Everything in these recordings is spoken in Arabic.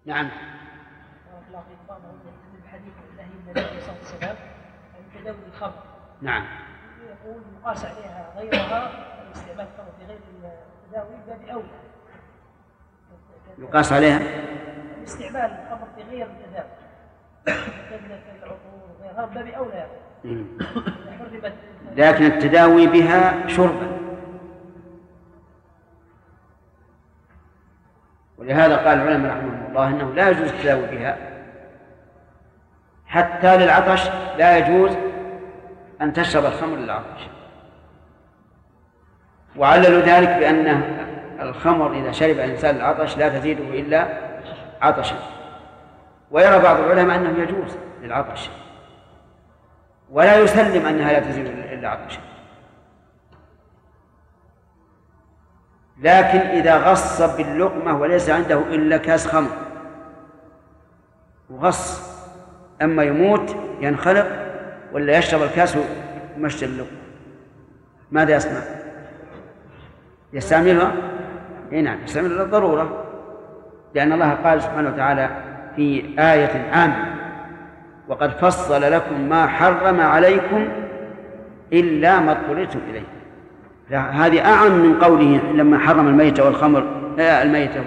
نعم. الله في بعضهم من الحديث النهي النبي صلى الله عليه وسلم عن تداول الخمر. نعم. يقول يقاس عليها غيرها الاستعمال الخمر في غير التداوي باب أولى. يقاس عليها استعمال الخمر في غير التداوي كالعطور وغيرها باب أولى. لكن التداوي بها شربا، ولهذا قال العلماء رحمهم الله انه لا يجوز التداوي بها حتى للعطش، لا يجوز ان تشرب الخمر للعطش، وعللوا ذلك بان الخمر اذا شرب الانسان العطش لا تزيده الا عطشا، ويرى بعض العلماء انه يجوز للعطش ولا يسلم انها لا تزيد الا عطشا. لكن إذا غص باللقمة وليس عنده إلا كاس خمر وغص، أما يموت ينخلق ولا يشرب الكاس ومشي اللقمة، ماذا يصنع؟ يستعملها؟ نعم، يستعملها للضرورة، لأن الله قال سبحانه وتعالى في آية عامة: وقد فصل لكم ما حرم عليكم إلا ما اضطررتم إليه. هذه أعم من قوله لما حرم الميتة والخمر، الميتة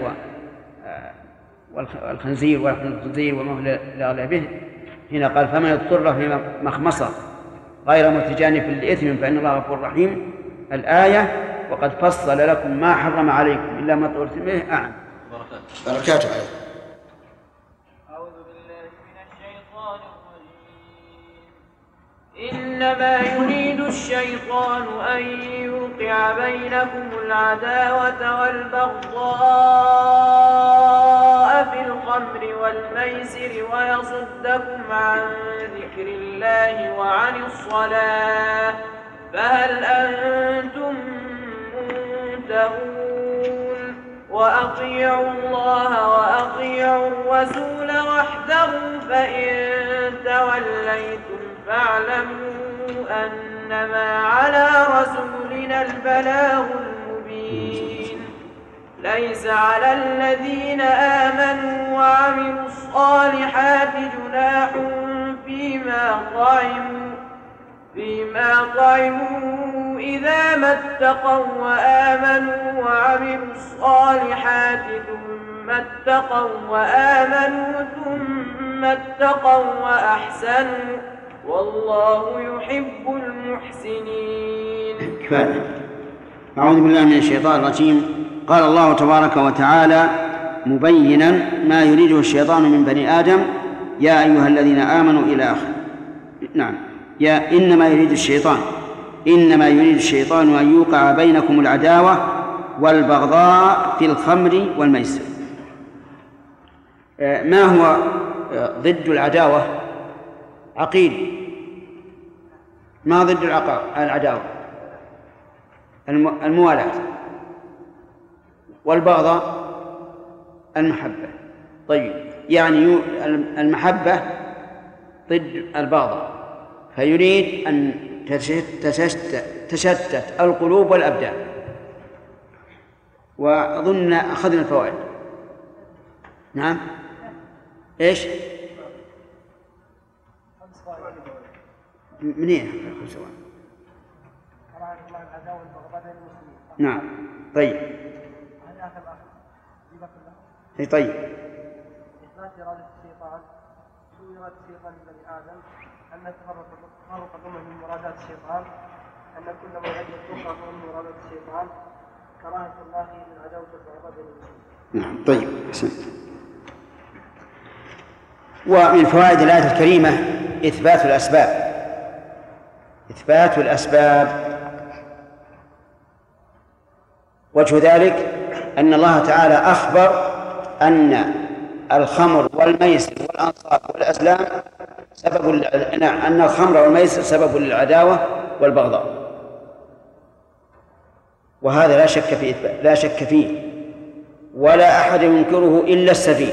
والخنزير ولحم الخنزير وما لا به. هنا قال: فمن اضطر في مخمصة غير متجانف للإثم فإن الله غفور رحيم. الآية وقد فصل لكم ما حرم عليكم إلا ما اضطررتم إليه أعم. بركاته عليكم. إنما يريد الشيطان أن يوقع بينكم العداوة والبغضاء في الخمر والميسر ويصدكم عن ذكر الله وعن الصلاة، فهل أنتم منتهون؟ وأطيعوا الله وأطيعوا الرسول واحذروا، فإن توليتم فاعلموا أنما على رسولنا البلاغ المبين. ليس على الذين آمنوا وعملوا الصالحات جناح فيما طعموا إذا ما اتقوا وآمنوا وعملوا الصالحات ثم اتقوا وآمنوا ثم اتقوا وأحسنوا والله يحب المحسنين. أعوذ بالله من الشيطان الرجيم. قال الله تبارك وتعالى مبينا ما يريده الشيطان من بني آدم: يا أيها الذين آمنوا إلى آخره. نعم، إنما يريد الشيطان أن يوقع بينكم العداوة والبغضاء في الخمر والميسر. ما هو ضد العداوة؟ عقيل. ما ضد العداوة؟ الموالاة. والبغضاء المحبة. طيب، يعني المحبة ضد البغضاء، فيريد أن تشتت القلوب والأبدان. وأظن أخذنا الفوائد. نعم، إيش؟ منين؟ نعم. طيب. طيب. إثبات إرادة الشيطان. شو إرادة الشيطان لبني آدم؟ أن تفرق الأمة من مرادات الشيطان، أن كل موعد يتوقع من مرادات الشيطان، كراهة الله للعداوة والبغضاء بين المسلمين. نعم. طيب، أحسنت. ومن فوائد الآية الكريمة إثبات الأسباب. وجه ذلك أن الله تعالى أخبر أن الخمر والميسر والأنصاب والأزلام أن الخمر والميسر سبب للعداوة والبغضاء، وهذا لا شك فيه ولا أحد ينكره إلا السفيه.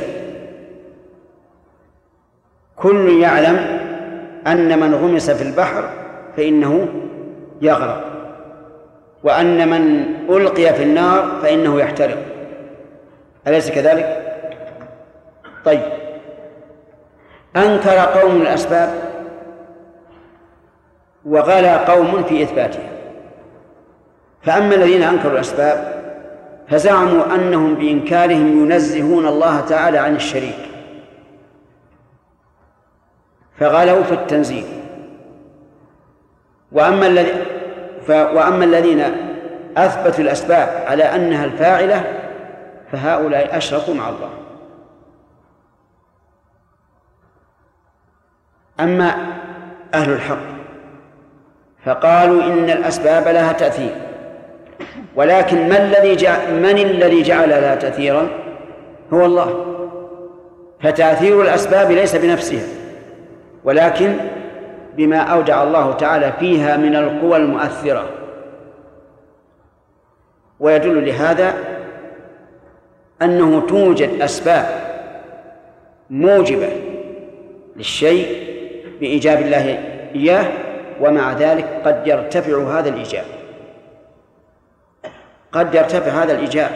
كل يعلم أن من غمس في البحر فإنه يغرق، وأن من ألقي في النار فإنه يحترق. أليس كذلك؟ طيب، أنكر قوم الأسباب وغلا قوم في إثباتها. فأما الذين أنكروا الأسباب فزعموا أنهم بإنكارهم ينزهون الله تعالى عن الشريك، فغلوا في التنزيه. وأما الذين أثبتوا الأسباب على أنها الفاعلة فهؤلاء أشركوا مع الله. أما أهل الحق فقالوا إن الأسباب لها تأثير، ولكن من الذي جعل لها تأثيرا؟ هو الله. فتأثير الأسباب ليس بنفسها، ولكن بما أودع الله تعالى فيها من القوى المؤثرة. ويدل لهذا أنه توجد أسباب موجبة للشيء بإيجاب الله إياه، ومع ذلك قد يرتفع هذا الإيجاب، قد يرتفع هذا الإيجاب.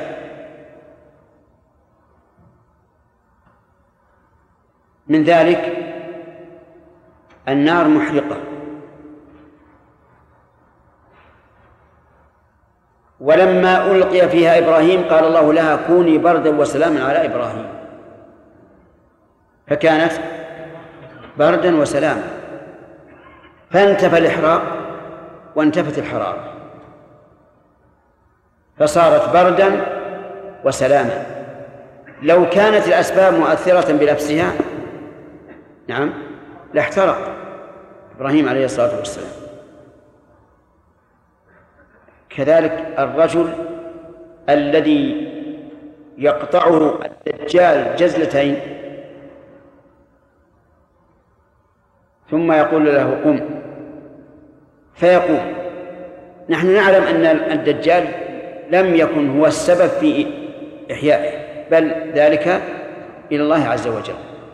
من ذلك النار محرقة، ولما ألقي فيها إبراهيم قال الله لها كوني بردا وسلاما على إبراهيم، فكانت بردا وسلاما، فانتفى الإحراق وانتفت الحرارة، فصارت بردا وسلاما. لو كانت الأسباب مؤثرة بنفسها نعم لاحترق إبراهيم عليه الصلاة والسلام. كذلك الرجل الذي يقطعه الدجال جزلتين ثم يقول له قم فيقوم، نحن نعلم أن الدجال لم يكن هو السبب في إحيائه، بل ذلك إلى الله عز وجل.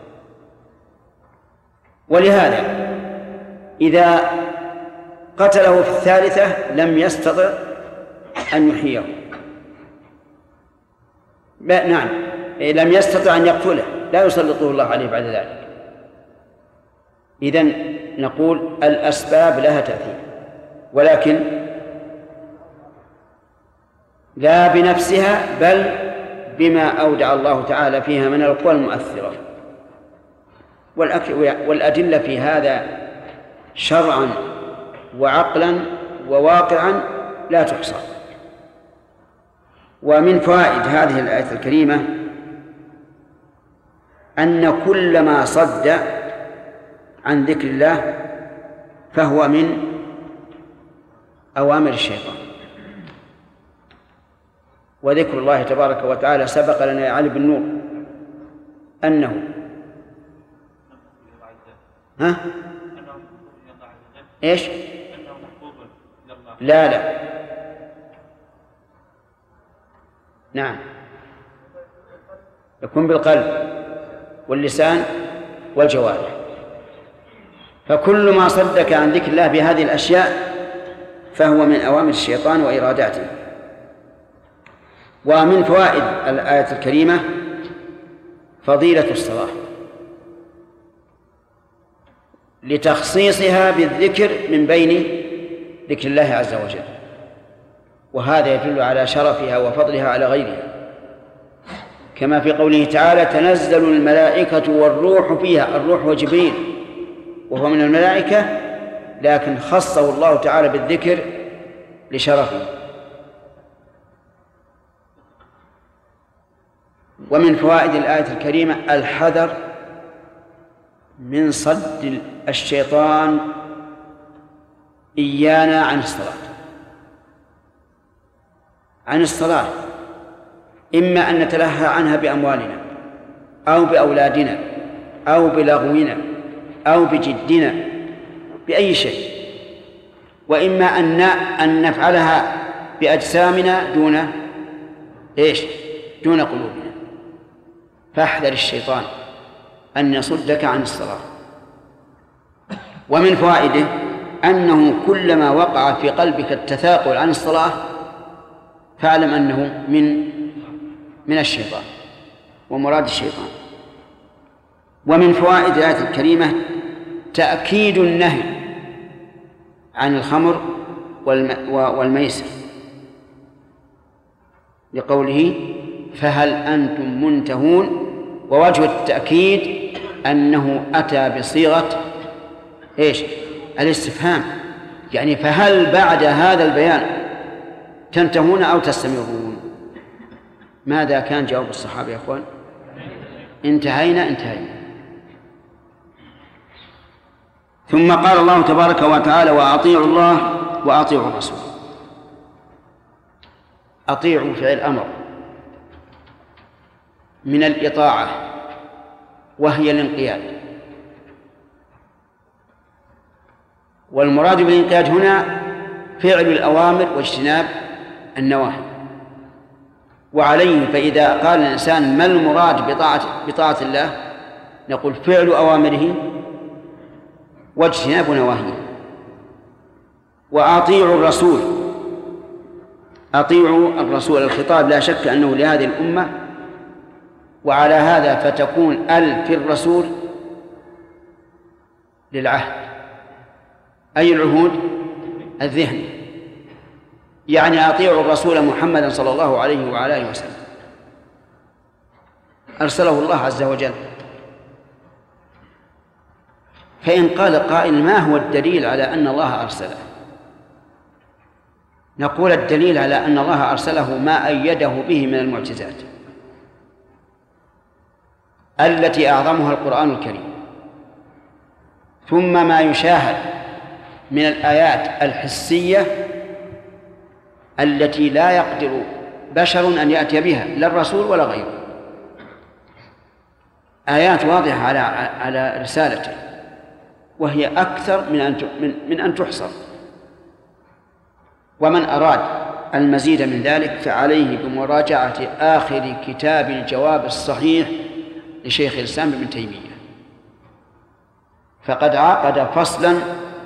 ولهذا إذا قتله في الثالثة لم يستطع أن يحييه، نعم لم يستطع أن يقتله، لا يسلطه الله عليه بعد ذلك. إذن نقول الأسباب لها تأثير، ولكن لا بنفسها بل بما أودع الله تعالى فيها من القوى المؤثرة. والأدلة في هذا شرعا وعقلا وواقعا لا تحصى. ومن فوائد هذه الآية الكريمة أن كل ما صد عن ذكر الله فهو من أوامر الشيطان. وذكر الله تبارك وتعالى سبق لنا يا علي بن نور أنه إيش؟ لا نعم، يكون بالقلب واللسان والجوارح. فكل ما صدك عن ذكر الله بهذه الأشياء فهو من أوامر الشيطان وإراداته. ومن فوائد الآية الكريمة فضيلة الصلاة لتخصيصها بالذكر من بين ذكر الله عز وجل، وهذا يدل على شرفها وفضلها على غيرها، كما في قوله تعالى تنزل الملائكة والروح فيها. الروح وجبريل وهو من الملائكة، لكن خصه الله تعالى بالذكر لشرفه. ومن فوائد الآية الكريمة الحذر من صد الشيطان إيانا عن الصلاة، إما أن نتلهى عنها بأموالنا أو بأولادنا أو بلغونا أو بجدنا بأي شيء، وإما أن نفعلها بأجسامنا دون قلوبنا. فاحذر الشيطان أن يصدك عن الصلاة. ومن فوائده أنه كلما وقع في قلبك التثاقل عن الصلاة فاعلم أنه من الشيطان ومراد الشيطان. ومن فوائد الآية الكريمة تأكيد النهي عن الخمر والميسر لقوله فهل أنتم منتهون، ووجه التأكيد أنه أتى بصيغة إيش؟ الاستفهام، يعني فهل بعد هذا البيان تنتهون أو تستمرون؟ ماذا كان جواب الصحابة يا أخوان؟ انتهينا. ثم قال الله تبارك وتعالى وأطيعوا الله وأطيعوا الرسول. أطيعوا فعل أمر من الإطاعة وهي الانقياد، والمراد بالانقياد هنا فعل الأوامر واجتناب النواهي. وعليه فإذا قال الإنسان ما المراد بطاعة الله، نقول فعل أوامره واجتناب نواهيه. وأطيعوا الرسول، أطيعوا الرسول، الخطاب لا شك أنه لهذه الأمة، وعلى هذا فتكون في الرسول للعهد. أي العهود؟ الذهن، يعني أطيعوا الرسول محمدا صلى الله عليه وعلى آله وسلم، أرسله الله عز وجل. فإن قال قائل ما هو الدليل على أن الله أرسله؟ نقول الدليل على أن الله أرسله ما أيده به من المعجزات التي أعظمها القرآن الكريم، ثم ما يشاهد من الآيات الحسية التي لا يقدر بشر أن يأتي بها لا الرسول ولا غيره، آيات واضحة على رسالته، وهي أكثر من أن تحصر. ومن أراد المزيد من ذلك فعليه بمراجعة آخر كتاب الجواب الصحيح لشيخ الإسلام ابن تيمية، فقد عقد فصلا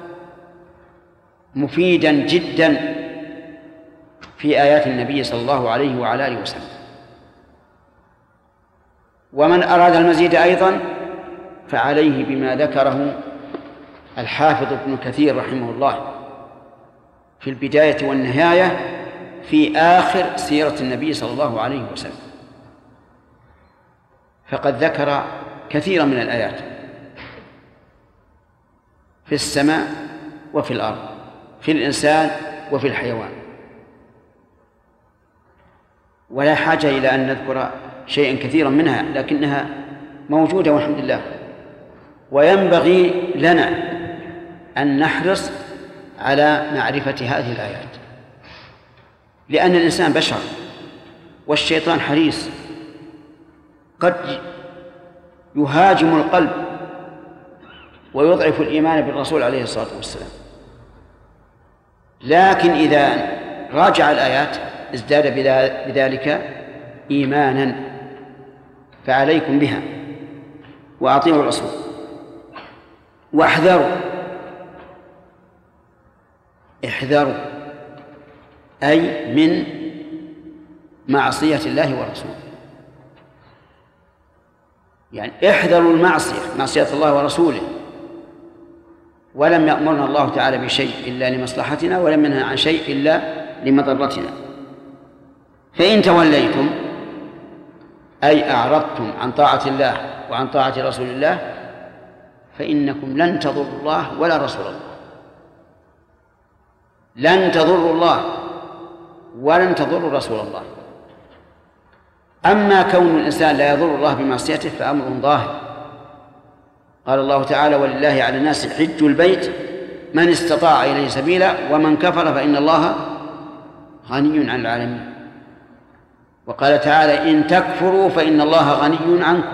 مفيدا جدا في آيات النبي صلى الله عليه وعلى آله وسلم. ومن أراد المزيد أيضا فعليه بما ذكره الحافظ ابن كثير رحمه الله في البداية والنهاية في آخر سيرة النبي صلى الله عليه وسلم، فقد ذكر كثيرا من الآيات في السماء وفي الأرض، في الإنسان وفي الحيوان، ولا حاجة إلى أن نذكر شيئا كثيرا منها، لكنها موجودة والحمد لله. وينبغي لنا أن نحرص على معرفة هذه الآيات، لأن الإنسان بشر والشيطان حريص، قد يهاجم القلب ويضعف الإيمان بالرسول عليه الصلاة والسلام، لكن إذا راجع الآيات ازداد بذلك إيمانا. فعليكم بها وأطيعوا الرسول واحذروا. احذروا أي من معصية الله ورسوله، يعني احذروا المعصية، معصية الله ورسوله. ولم يأمرنا الله تعالى بشيء إلا لمصلحتنا، ولم ينهى عن شيء إلا لمضرتنا. فإن توليتم أي أعرضتم عن طاعة الله وعن طاعة رسول الله فإنكم لن تضروا الله ولا رسول الله، لن تضروا الله ولن تضروا رسول الله. أما كون الإنسان لا يضر الله بمعصيته فأمر ظاهر. قال الله تعالى ولله على الناس حج البيت من استطاع إليه سبيلا ومن كفر فإن الله غني عن العالمين. وقال تعالى إن تكفروا فإن الله غني عنكم.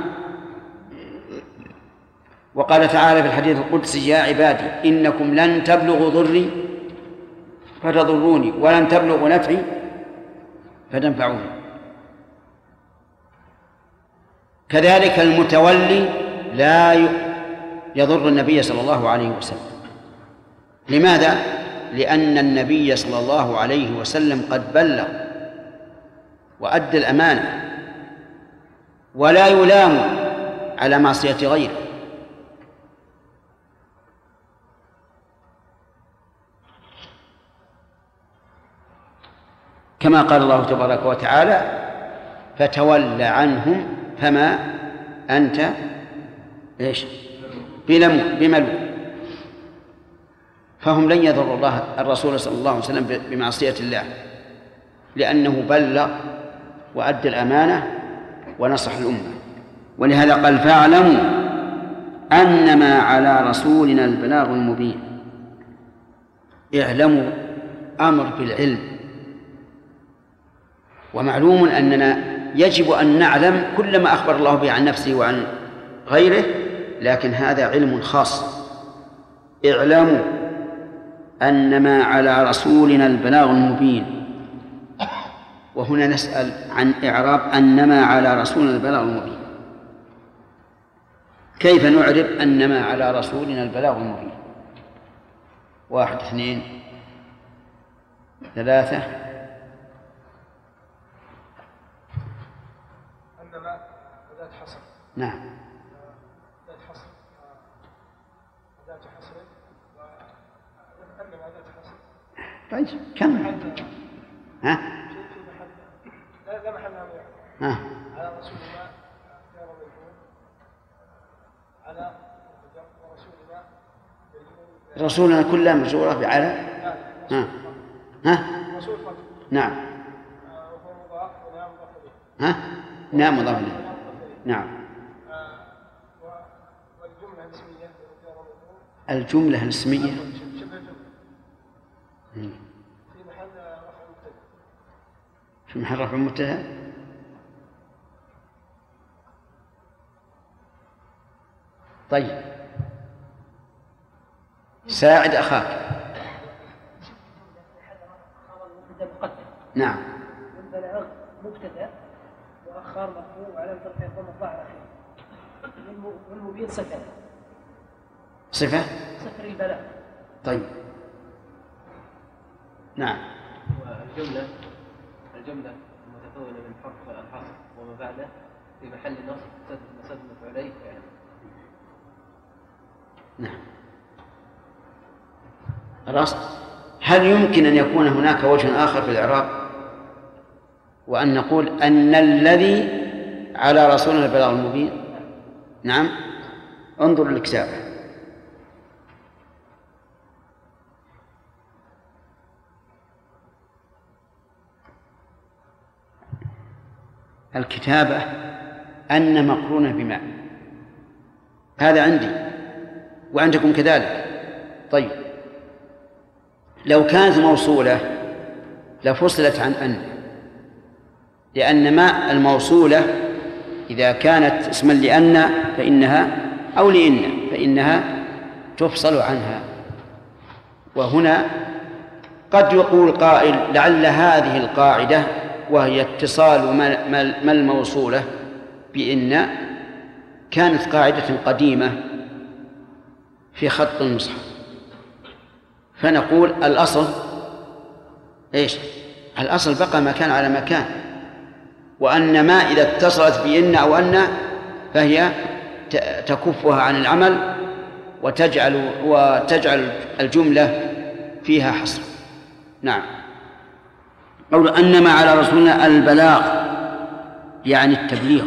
وقال تعالى في الحديث القدسي يا عبادي إنكم لن تبلغوا ضري فتضروني ولن تبلغوا نفعي فتنفعوني. كذلك المتولي لا يضر النبي صلى الله عليه وسلم. لماذا؟ لأن النبي صلى الله عليه وسلم قد بلغ وأدى الأمانة، ولا يلام على معصية غيره. كما قال الله تبارك وتعالى: فتول عنهم فما أنت بملوم. فهم لن يضروا الله الرسول صلى الله عليه وسلم بمعصية الله، لأنه بلغ وأدى الأمانة ونصح الأمة. ولهذا قال: فاعلموا أنما على رسولنا البلاغ المبين. اعلموا أمر بالعلم، ومعلوم أننا يجب أن نعلم كل ما أخبر الله به عن نفسه وعن غيره، لكن هذا علم خاص. اعلموا أنما على رسولنا البلاغ المبين. وهنا نسأل عن إعراب أنما على رسولنا البلاغ المبين. كيف نعرب أنما على رسولنا البلاغ المبين؟ 1 2 3. أنما أداة حصر. نعم. أداة حصر. أداة حصر. وأنما أداة حصر. طيب كم؟ ها؟ لا محل لها. ها؟ على رسولنا كان مجهول. على ورسولنا رسولنا كلها مجرورة بعلى. ها؟ ها؟ رسول فقط. نعم. وهو مضاف ونعم مضاف إليه. ها؟ نعم مضاف إليه. نعم. والجملة الاسمية الجملة الاسمية شبه جملة في محل رفع مبتدأ. في محل رفع مبتدأ. طيب، ساعد أخاك. نعم. والبلاغ مبتدأ وأخر مرفوع وعلامة رفعه الضمة الظاهرة آخره. والمبين صفة البلاغ. طيب. نعم. والجملة المتكونة من حرف الحصر وما بعده في محل نصب مسد مفعولين فعلا. نعم. خلاص. هل يمكن أن يكون هناك وجه آخر في الإعراب، وأن نقول أن الذي على رسولنا البلاغ المبين؟ نعم. انظر للكتاب. الكتابة أن مقرونة بما، هذا عندي وعندكم كذلك. طيب، لو كانت موصولة لفصلت عن أن، لأن ما الموصولة إذا كانت اسما لأن فإنها أو لإن فإنها تفصل عنها. وهنا قد يقول قائل: لعل هذه القاعدة وهي اتصال ما الموصولة بإن كانت قاعدة قديمة في خط المصحف، فنقول الأصل إيش؟ الأصل بقى مكان على مكان، وأن ما إذا اتصلت بإن أو أن فهي تكفها عن العمل وتجعل الجملة فيها حصر. نعم. قول أنما على رسولنا البلاغ يعني التبليغ،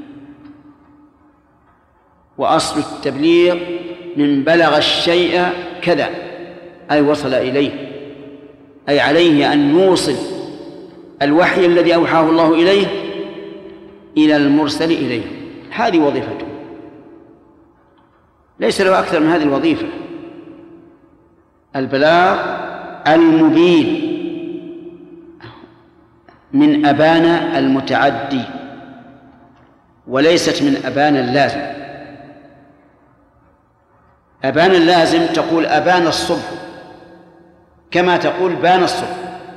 وأصل التبليغ من بلغ الشيء كذا، أي وصل إليه، أي عليه أن يوصل الوحي الذي أوحاه الله إليه إلى المرسل إليه. هذه وظيفته، ليس له أكثر من هذه الوظيفة. البلاغ المبين من أبان المتعدي، وليست من أبان اللازم. أبان اللازم تقول أبان الصبح، كما تقول بان الصبح.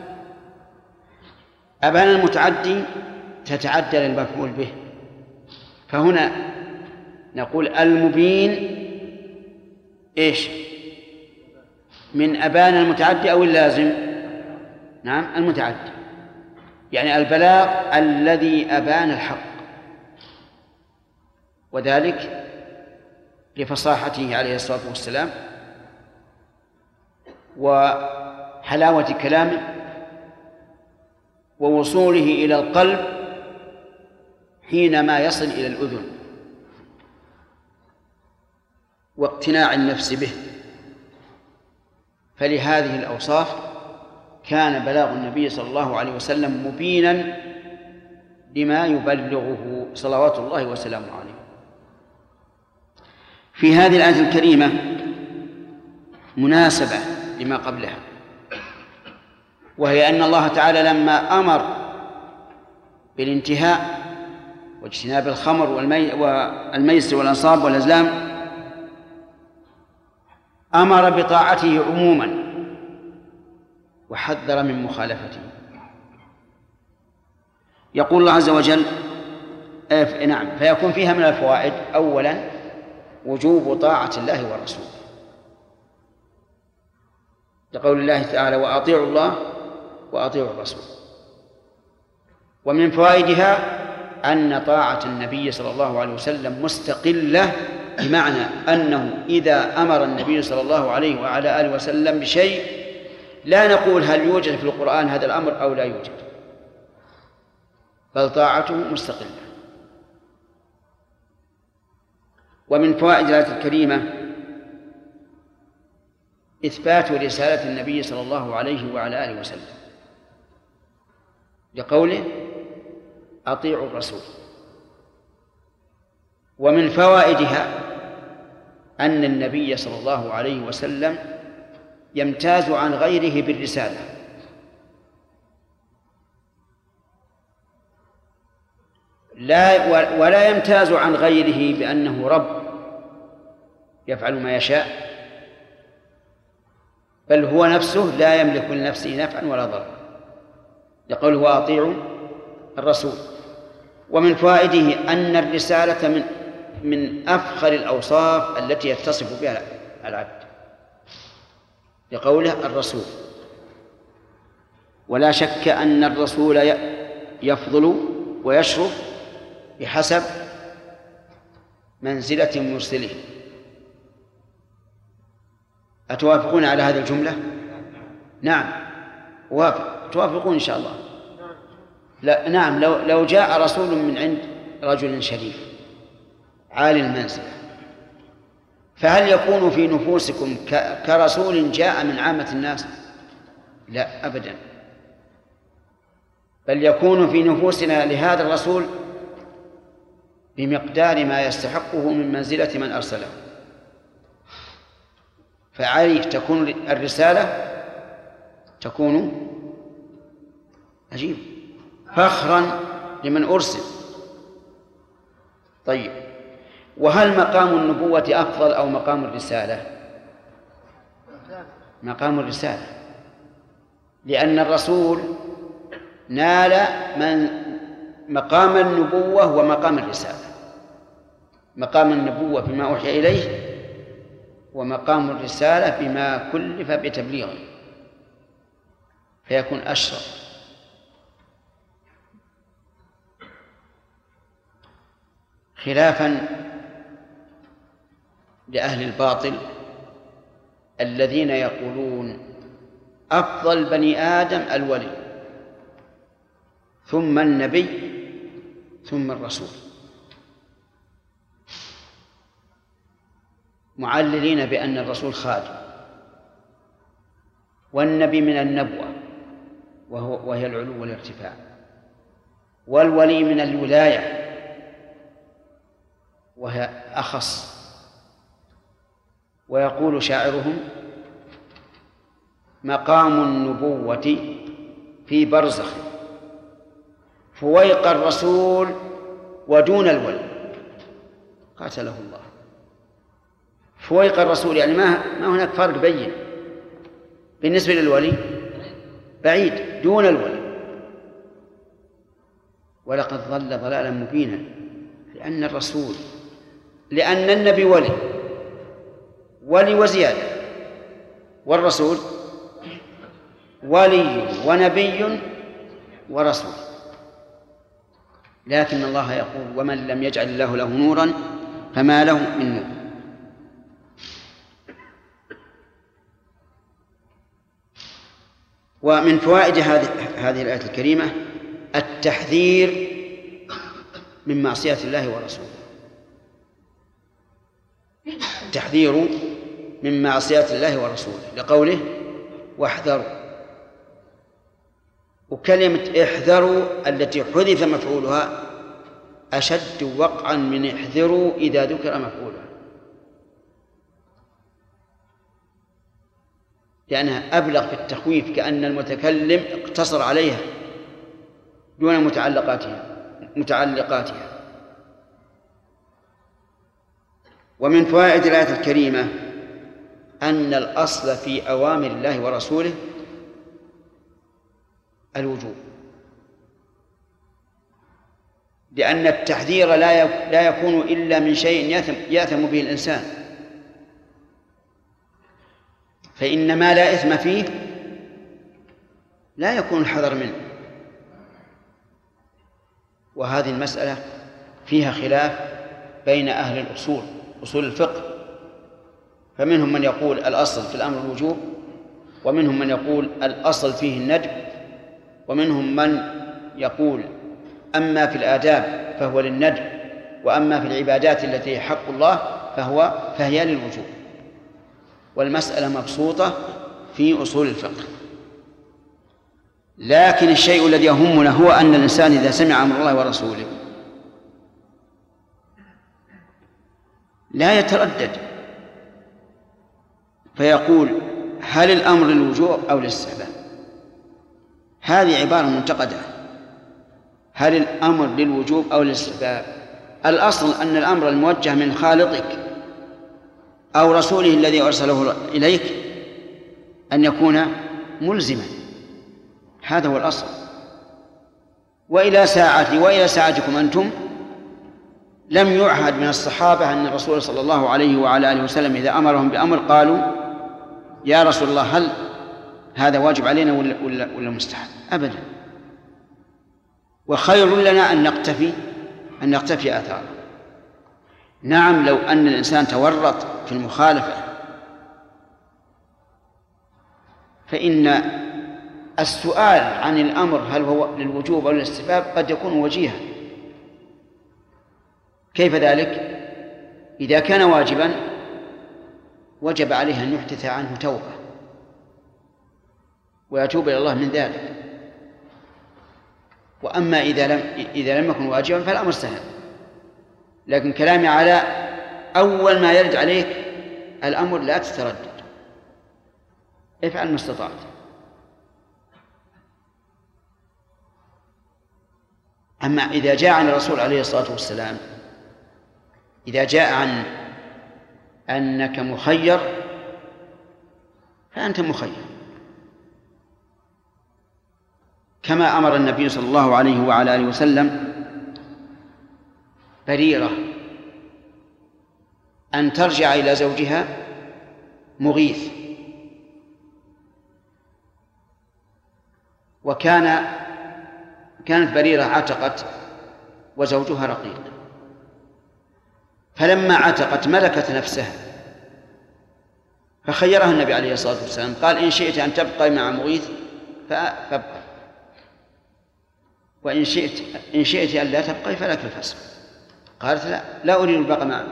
أبان المتعدي تتعدى للمفعول به. فهنا نقول المبين إيش؟ من أبان المتعدي أو اللازم؟ نعم، المتعدي، يعني البلاغ الذي أبان الحق. وذلك لفصاحته عليه الصلاة والسلام وحلاوة كلامه ووصوله إلى القلب حينما يصل إلى الأذن واقتناع النفس به. فلهذه الأوصاف كان بلاغ النبي صلى الله عليه وسلم مبينا لما يبلغه صلوات الله وسلامه عليه. في هذه الآية الكريمة مناسبة لما قبلها، وهي أن الله تعالى لما أمر بالانتهاء واجتناب الخمر والميسر والأنصاب والأزلام أمر بطاعته عموما وحذر من مخالفته. يقول الله عز وجل نعم، فيكون فيها من الفوائد: أولا وجوب طاعة الله والرسول، لقول الله تعالى: وأطيعوا الله وأطيعوا الرسول. ومن فوائدها أن طاعة النبي صلى الله عليه وسلم مستقلة، بمعنى أنه إذا أمر النبي صلى الله عليه وعلى آله وسلم بشيء لا نقول هل يوجد في القرآن هذا الأمر أو لا يوجد، بل طاعته مستقلة. ومن فوائد الآية الكريمة إثبات رسالة النبي صلى الله عليه وعلى آله وسلم، لقوله: أطيعوا الرسول. ومن فوائدها أن النبي صلى الله عليه وسلم يمتاز عن غيره بالرسالة، ولا يمتاز عن غيره بأنه رب يفعل ما يشاء، بل هو نفسه لا يملك لنفسه نفعا ولا ضرا، يقول: وأطيعوا الرسول. ومن فوائده أن الرسالة من أفخر الأوصاف التي يتصف بها العبد، لقوله: الرسول. ولا شك أن الرسول يفضل ويشرف بحسب منزلة مرسله. أتوافقون على هذه الجملة؟ نعم، وافق. توافقون إن شاء الله. لا، نعم. لو جاء رسول من عند رجل شريف عالي المنزلة، فهل يكون في نفوسكم كرسول جاء من عامة الناس؟ لا أبدا، بل يكون في نفوسنا لهذا الرسول بمقدار ما يستحقه من منزلة من أرسله. فعليه تكون الرسالة تكون عجيب فخرا لمن أرسل. طيب، وهل مقام النبوة أفضل أو مقام الرسالة؟ مقام الرسالة، لأن الرسول نال من مقام النبوة ومقام الرسالة. مقام النبوة بما أوحي إليه، ومقام الرسالة بما كلف بتبليغه، فيكون أشرف. خلافا لأهل الباطل الذين يقولون أفضل بني آدم الولي، ثم النبي، ثم الرسول، معللين بأن الرسول خادم، والنبي من النبوة وهي العلو والارتفاع، والولي من الولاية وهي أخص. ويقول شاعرهم: مقام النبوة في برزخ فويق الرسول ودون الولي، قاتله الله. فويق الرسول يعني ما هناك فرق بين بالنسبة للولي، بعيد دون الولي. ولقد ضل ضلالا مبينا، لأن النبي ولي وزيادة، والرسول ولي ونبي ورسول. لكن الله يقول: ومن لم يجعل الله له نورا فما له من نذر. ومن فوائد هذه الآية الكريمة التحذير من معصية الله ورسوله، التحذير من معصية الله ورسوله لقوله واحذروا. وكلمة احذروا التي حذف مفعولها أشد وقعا من احذروا إذا ذكر مفعولها، لأنها أبلغ في التخويف، كأن المتكلم اقتصر عليها دون متعلقاتها. ومن فوائد الآية الكريمة أن الأصل في أوامر الله ورسوله الوجوب، لأن التحذير لا يكون إلا من شيء يأثم به الإنسان، فإن ما لا إثم فيه لا يكون الحذر منه. وهذه المسألة فيها خلاف بين أهل الأصول، أصول الفقه، فمنهم من يقول الأصل في الأمر الوجوب، ومنهم من يقول الأصل فيه الندب، ومنهم من يقول أما في الآداب فهو للندب، وأما في العبادات التي حق الله فهي للوجوب. والمسألة مبسوطة في أصول الفقه، لكن الشيء الذي يهمنا هو أن الإنسان إذا سمع أمر الله ورسوله لا يتردد فيقول هل الأمر للوجوب أو للاستحباب. هذه عبارة منتقدة، هل الأمر للوجوب أو للاستحباب؟ الأصل أن الأمر الموجه من خالقك أو رسوله الذي أرسله إليك أن يكون ملزما، هذا هو الأصل. وإلى ساعتي وإلى ساعتكم أنتم لم يعهد من الصحابة أن الرسول صلى الله عليه وعلى آله وسلم إذا أمرهم بأمر قالوا يا رسول الله هل هذا واجب علينا ولا مستحب؟ أبدا. وخير لنا أن نقتفي آثاره. نعم، لو أن الإنسان تورط في المخالفة فإن السؤال عن الأمر هل هو للوجوب أو للاستحباب قد يكون وجيها. كيف ذلك؟ إذا كان واجبا وجب عليه أن يحدث عنه توبة ويتوب إلى الله من ذلك. وأما إذا لم يكن واجبا فالأمر سهل. لكن كلامي على أول ما يرد عليك الأمر لا تتردد، افعل ما استطعت. أما إذا جاء عن الرسول عليه الصلاة والسلام، إذا جاء عن أنك مخير فأنت مخير، كما أمر النبي صلى الله عليه وعلى آله وسلم بريرة أن ترجع إلى زوجها مغيث، كانت بريرة عتقت وزوجها رقيق، فلما عتقت ملكت نفسها فخيرها النبي عليه الصلاة والسلام، قال إن شئت أن تبقى مع مغيث فابقى، وإن شئت أن لا تبقى فلك الفسق. قالت لا أريد البقاء معك،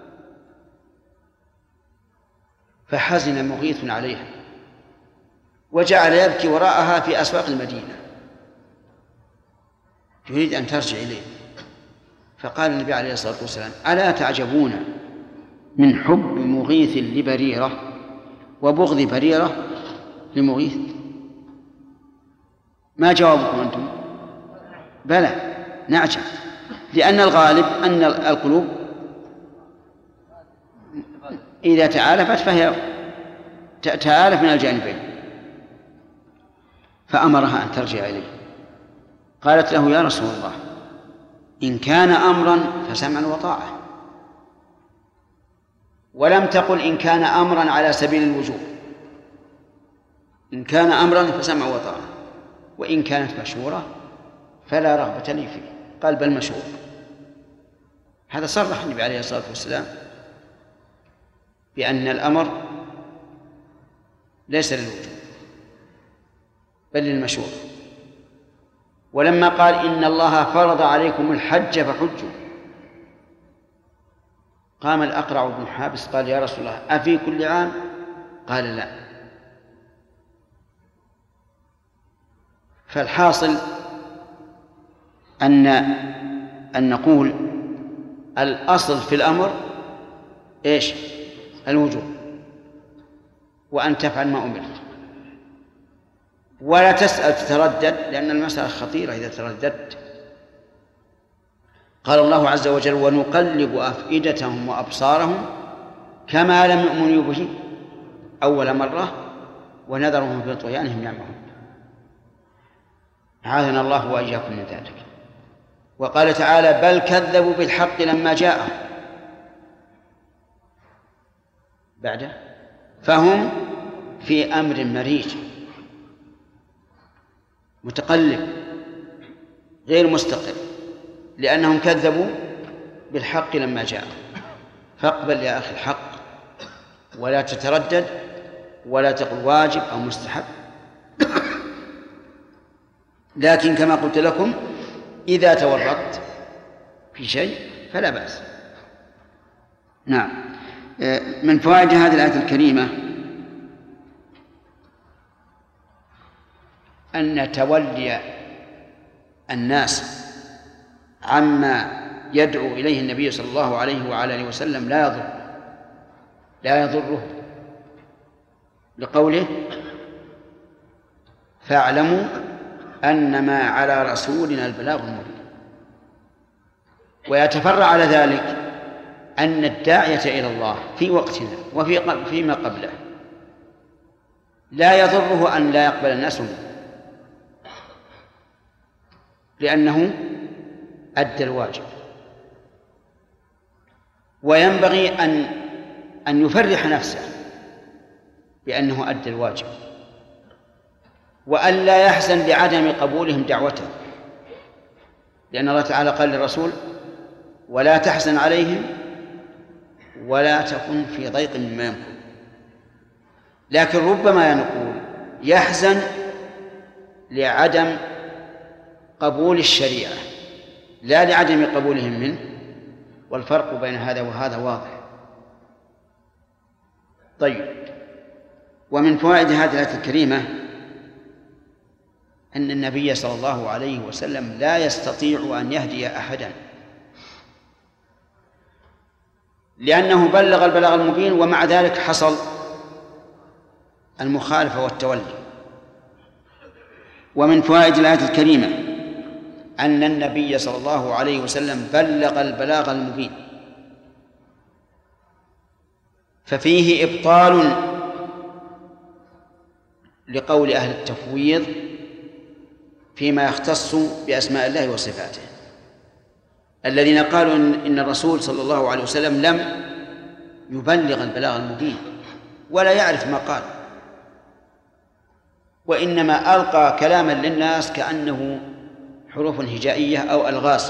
فحزن مغيث عليها وجعل يبكي وراءها في أسواق المدينة يريد أن ترجع إليه. فقال النبي عليه الصلاة والسلام ألا تعجبون من حب مغيث لبريرة وبغض بريرة لمغيث؟ ما جوابكم أنتم؟ بلى نعجب، لأن الغالب أن القلوب إذا تآلفت فهي تآلف من الجانبين. فأمرها أن ترجع إليه. قالت له يا رسول الله إن كان أمرا فسمعا وطاعة، ولم تقل إن كان أمرا على سبيل الوجوب. إن كان أمرا فسمعا وطاعة، وإن كانت مشورة فلا رغبة لي فيه. قال بل مشورة. هذا صرح النبي عليه الصلاة والسلام بأن الأمر ليس للوجوب بل للمشروع. ولما قال إن الله فرض عليكم الحج فحجوا، قام الأقرع بن حابس قال يا رسول الله أفي كل عام؟ قال لا. فالحاصل أن نقول الأصل في الأمر إيش؟ الوجوب، وأن تفعل ما أمرت، ولا تسأل تتردد، لأن المسألة خطيرة إذا ترددت. قال الله عز وجل ونقلب أفئدتهم وأبصارهم كما لم يؤمنوا به أول مرة ونذرهم في طغيانهم يعمهون. أعاذنا الله وإياكم من ذلك. وقال تعالى بل كذبوا بالحق لما جاءهم بعده فهم في أمر مريج متقلب غير مستقر، لأنهم كذبوا بالحق لما جاءهم. فاقبل يا أخي الحق ولا تتردد ولا تقل واجب أو مستحب، لكن كما قلت لكم إذا تورطت في شيء فلا بأس. نعم. من فوائد هذه الآية الكريمة أن تولي الناس عما يدعو إليه النبي صلى الله عليه وعلى آله وسلم لا يضره، لقوله فاعلموا أنما على رسولنا البلاغ المبين. ويتفرع على ذلك أن الداعية إلى الله في وقتنا وفيما قبله لا يضره أن لا يقبل الناس منه، لأنه أدى الواجب. وينبغي أن يفرح نفسه بأنه أدى الواجب، وأن لا يحزن لعدم قبولهم دعوته، لأن الله تعالى قال للرسول ولا تحزن عليهم ولا تكن في ضيق مما يمكرون. لكن ربما نقول يحزن لعدم قبول الشريعة لا لعدم قبولهم منه، والفرق بين هذا وهذا واضح. طيب. ومن فوائد هذه الآية الكريمة أن النبي صلى الله عليه وسلم لا يستطيع أن يهدي أحدا، لأنه بلغ البلاغ المبين ومع ذلك حصل المخالفة والتولي. ومن فوائد الآية الكريمة أن النبي صلى الله عليه وسلم بلغ البلاغ المبين، ففيه إبطال لقول أهل التفويض فيما يختص بأسماء الله وصفاته، الذين قالوا إن الرسول صلى الله عليه وسلم لم يبلغ البلاغ المبين ولا يعرف ما قال، وإنما ألقى كلاما للناس كأنه حروف هجائية أو ألغاز.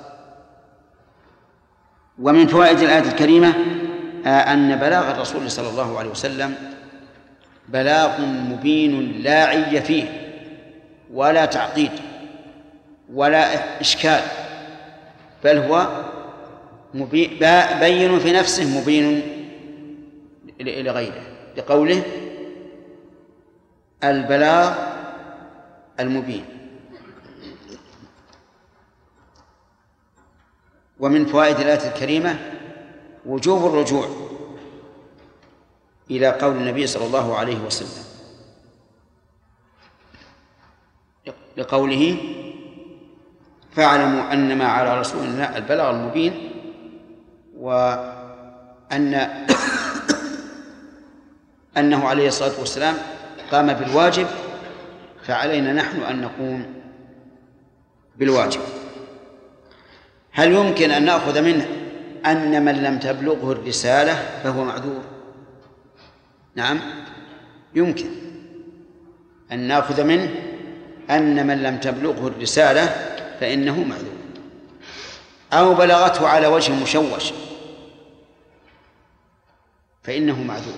ومن فوائد الآية الكريمة أن بلاغ الرسول صلى الله عليه وسلم بلاغ مبين لا عي فيه ولا تعقيد ولا إشكال، بل هو بين في نفسه مبين لغيره، لقوله البلاغ المبين. ومن فوائد الآية الكريمة وجوب الرجوع إلى قول النبي صلى الله عليه وسلم لقوله فاعلموا أنما على رسولنا البلاغ المبين، أنه عليه الصلاة والسلام قام بالواجب، فعلينا نحن أن نقوم بالواجب. هل يمكن أن نأخذ منه أن من لم تبلغه الرسالة فهو معذور؟ نعم يمكن أن نأخذ منه أن من لم تبلغه الرسالة فإنه معذور. أو بلغته على وجه مشوش فإنه معذور.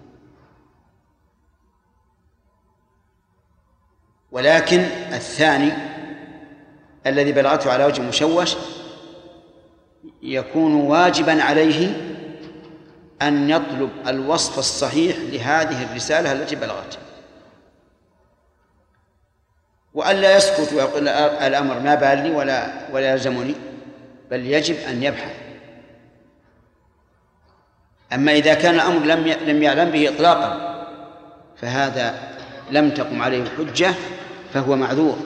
ولكن الثاني الذي بلغته على وجه مشوش يكون واجبا عليه أن يطلب الوصف الصحيح لهذه الرسالة التي بلغته، وألا يسكت ويقول الأمر ما بالي ولا يلزمني، بل يجب أن يبحث. أما إذا كان الأمر لم يعلم به إطلاقا فهذا لم تقم عليه حجة فهو معذور.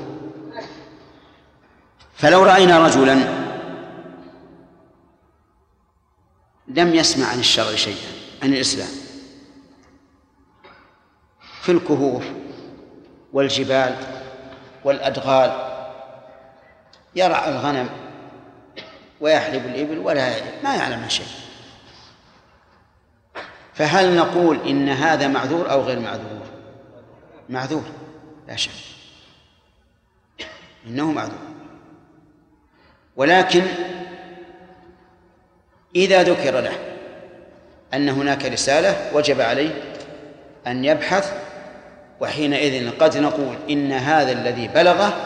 فلو رأينا رجلا لم يسمع عن الشرع شيئا، عن الإسلام، في الكهوف والجبال والأدغال يرعى الغنم ويحلب الإبل ما يعلم شيء، فهل نقول إن هذا معذور أو غير معذور؟ معذور لا شك، إنه معذور. ولكن إذا ذكر له أن هناك رسالة وجب عليه أن يبحث، وحينئذ قد نقول إن هذا الذي بلغه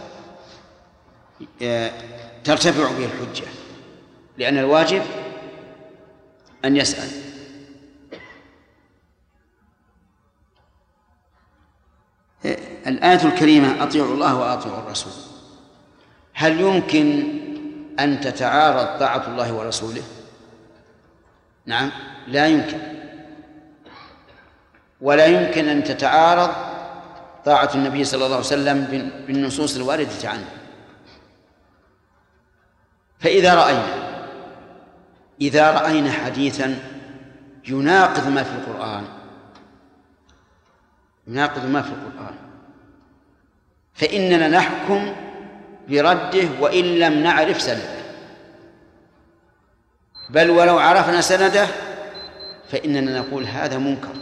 ترتفع به الحجة، لأن الواجب أن يسأل. الآية الكريمة أطيعوا الله وأطيعوا الرسول، هل يمكن أن تتعارض طاعة الله ورسوله؟ نعم، لا يمكن. ولا يمكن أن تتعارض طاعة النبي صلى الله عليه وسلم بالنصوص الواردة عنه. فإذا رأينا حديثا يناقض ما في القرآن فإننا نحكم برده وإن لم نعرف سنده، بل ولو عرفنا سنده فإننا نقول هذا منكر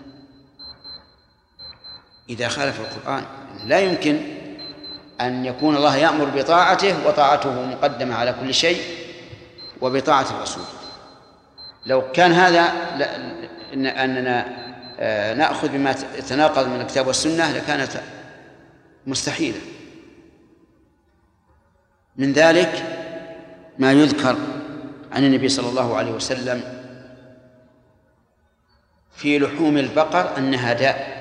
إذا خالف القرآن. لا يمكن أن يكون الله يأمر بطاعته وطاعته مقدمة على كل شيء وبطاعة الرسول. لو كان هذا أننا نأخذ بما يتناقض من الكتاب والسنة لكانت مستحيلة. من ذلك ما يذكر عن النبي صلى الله عليه وسلم في لحوم البقر أنها داء،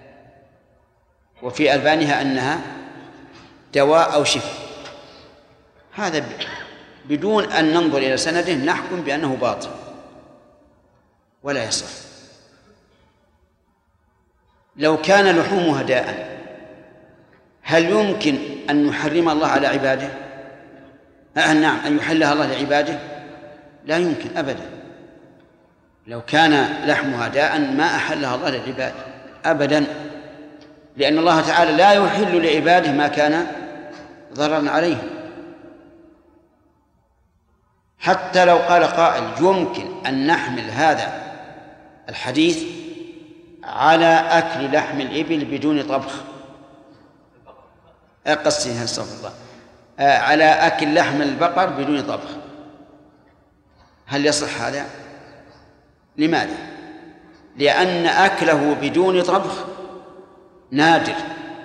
وفي ألبانها أنها دواء أو شفاء. هذا بدون أن ننظر إلى سنده نحكم بأنه باطل ولا يصح. لو كان لحومها داء هل يمكن أن يحرم الله على عباده؟ نعم، أن يحلها الله لعباده؟ لا يمكن أبدا. لو كان لحمها داء ما أحلها الله للعباد أبدا، لأن الله تعالى لا يحل لعباده ما كان ضررا عليهم. حتى لو قال قائل يمكن أن نحمل هذا الحديث على أكل لحم الإبل بدون طبخ، استغفر الله، على أكل لحم البقر بدون طبخ، هل يصح هذا؟ لماذا؟ لأن أكله بدون طبخ نادر،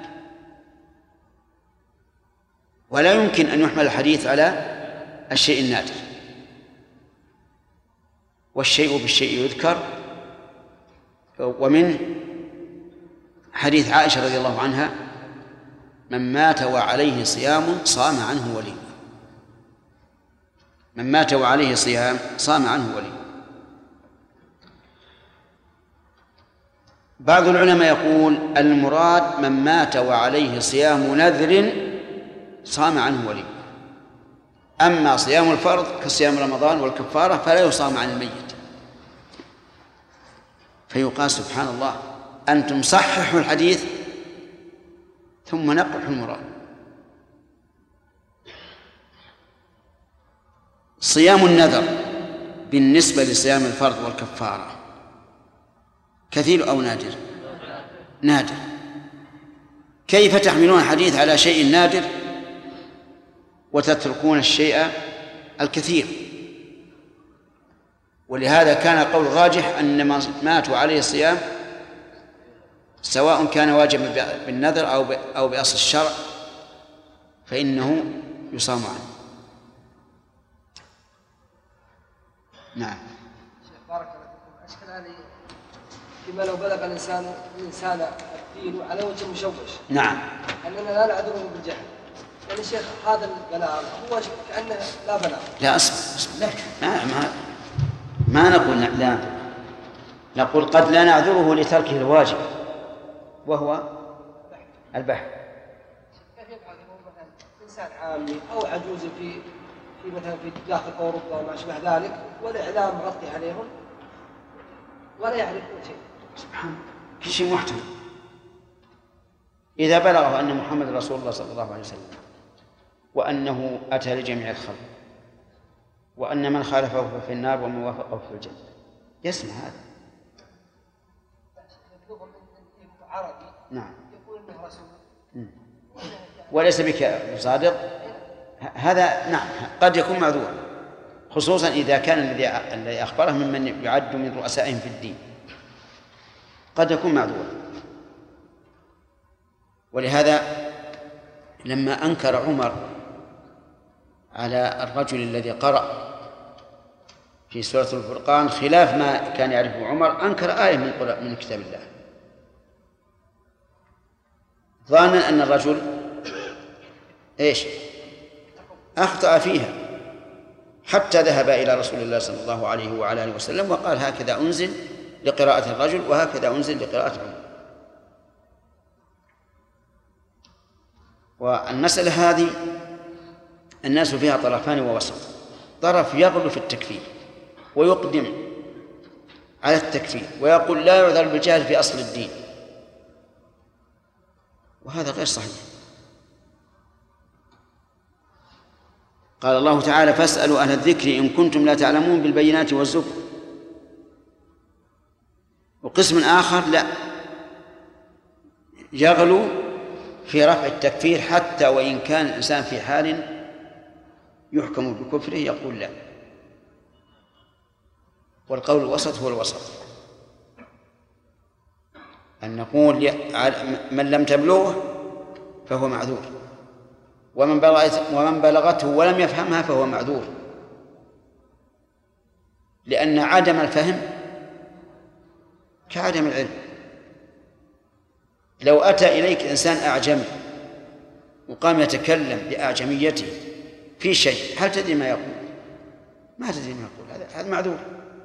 ولا يمكن أن يحمل الحديث على الشيء النادر. والشيء بالشيء يذكر. ومن حديث عائشة رضي الله عنها: من مات وعليه صيام صام عنه ولي. من مات وعليه صيام صام عنه ولي. بعض العلماء يقول المراد من مات وعليه صيام نذر صام عنه ولي، أما صيام الفرض كصيام رمضان والكفارة فلا يصام عن الميت. فيقال سبحان الله، أنتم صححوا الحديث ثم نقحوا المراد. صيام النذر بالنسبة لصيام الفرض والكفارة كثير أو نادر؟ نادر. كيف تحملون الحديث على شيء نادر وتتركون الشيء الكثير. ولهذا كان قول الراجح أن من ماتوا عليه الصيام سواء كان واجبا بالنذر أو بأصل الشرع فإنه يصام عنه. نعم. بارك الله فيكم. أشكل علي فيما لو بلغ الإنسان الدين على وجه مشوش. نعم. أننا لا نعذره بالجهل. يعني شيخ هذا البلاغ هو كأنه لا بلاغ. لا أصبر لا ما نقول لا، نقول قد لا نعذره لتركه الواجب وهو البحث. كيف يفعل مثلا إنسان عامي أو عجوز في مثلا في داخل أوروبا وما أشبه ذلك والإعلام مغطي عليهم ولا يعرفون شيء. سبحان كل شيء محتمل. إذا بلغه أن محمد رسول الله صلى الله عليه وسلم وأنه أتى لجميع الخلق وأن من خالفه في النار ومن وافقه في الجنة يسمع هذا. عربي نعم. يقول إنه رسول وليس بك صادق، هذا نعم قد يكون معذورا، خصوصا إذا كان الذي أخبره ممن يعد من رؤسائهم في الدين قد يكون معذورا. ولهذا لما أنكر عمر على الرجل الذي قرأ في سورة الفرقان خلاف ما كان يعرفه عمر، أنكر آية من كتاب الله ظانا أن الرجل أخطأ فيها، حتى ذهب إلى رسول الله صلى الله عليه وعلى آله وسلم وقال هكذا أنزل لقراءة الرجل وهكذا أنزل لقراءة عمر. والمسألة هذه الناس فيها طرفان ووسط، طرف يغلو في التكفير ويقدم على التكفير ويقول لا يعذر بالجهل في أصل الدين، وهذا غير صحيح. قال الله تعالى فاسألوا أهل الذكر إن كنتم لا تعلمون بالبينات والزبر. وقسم آخر لا يغلو في رفع التكفير حتى وإن كان الإنسان في حال يحكم بكفره يقول لا. والقول الوسط هو الوسط، أن نقول من لم تبلغه فهو معذور، ومن بلغته ولم يفهمها فهو معذور، لأن عدم الفهم كعدم العلم. لو أتى إليك إنسان أعجمي وقام يتكلم بأعجميته في شيء هل تدري ما يقول؟ ما تدري ما يقول، هذا معذور.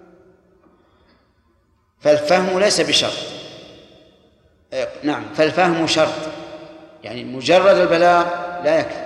فالفهم ليس بشرط. نعم، فالفهم شرط، يعني مجرد البلاغ لا يكفي.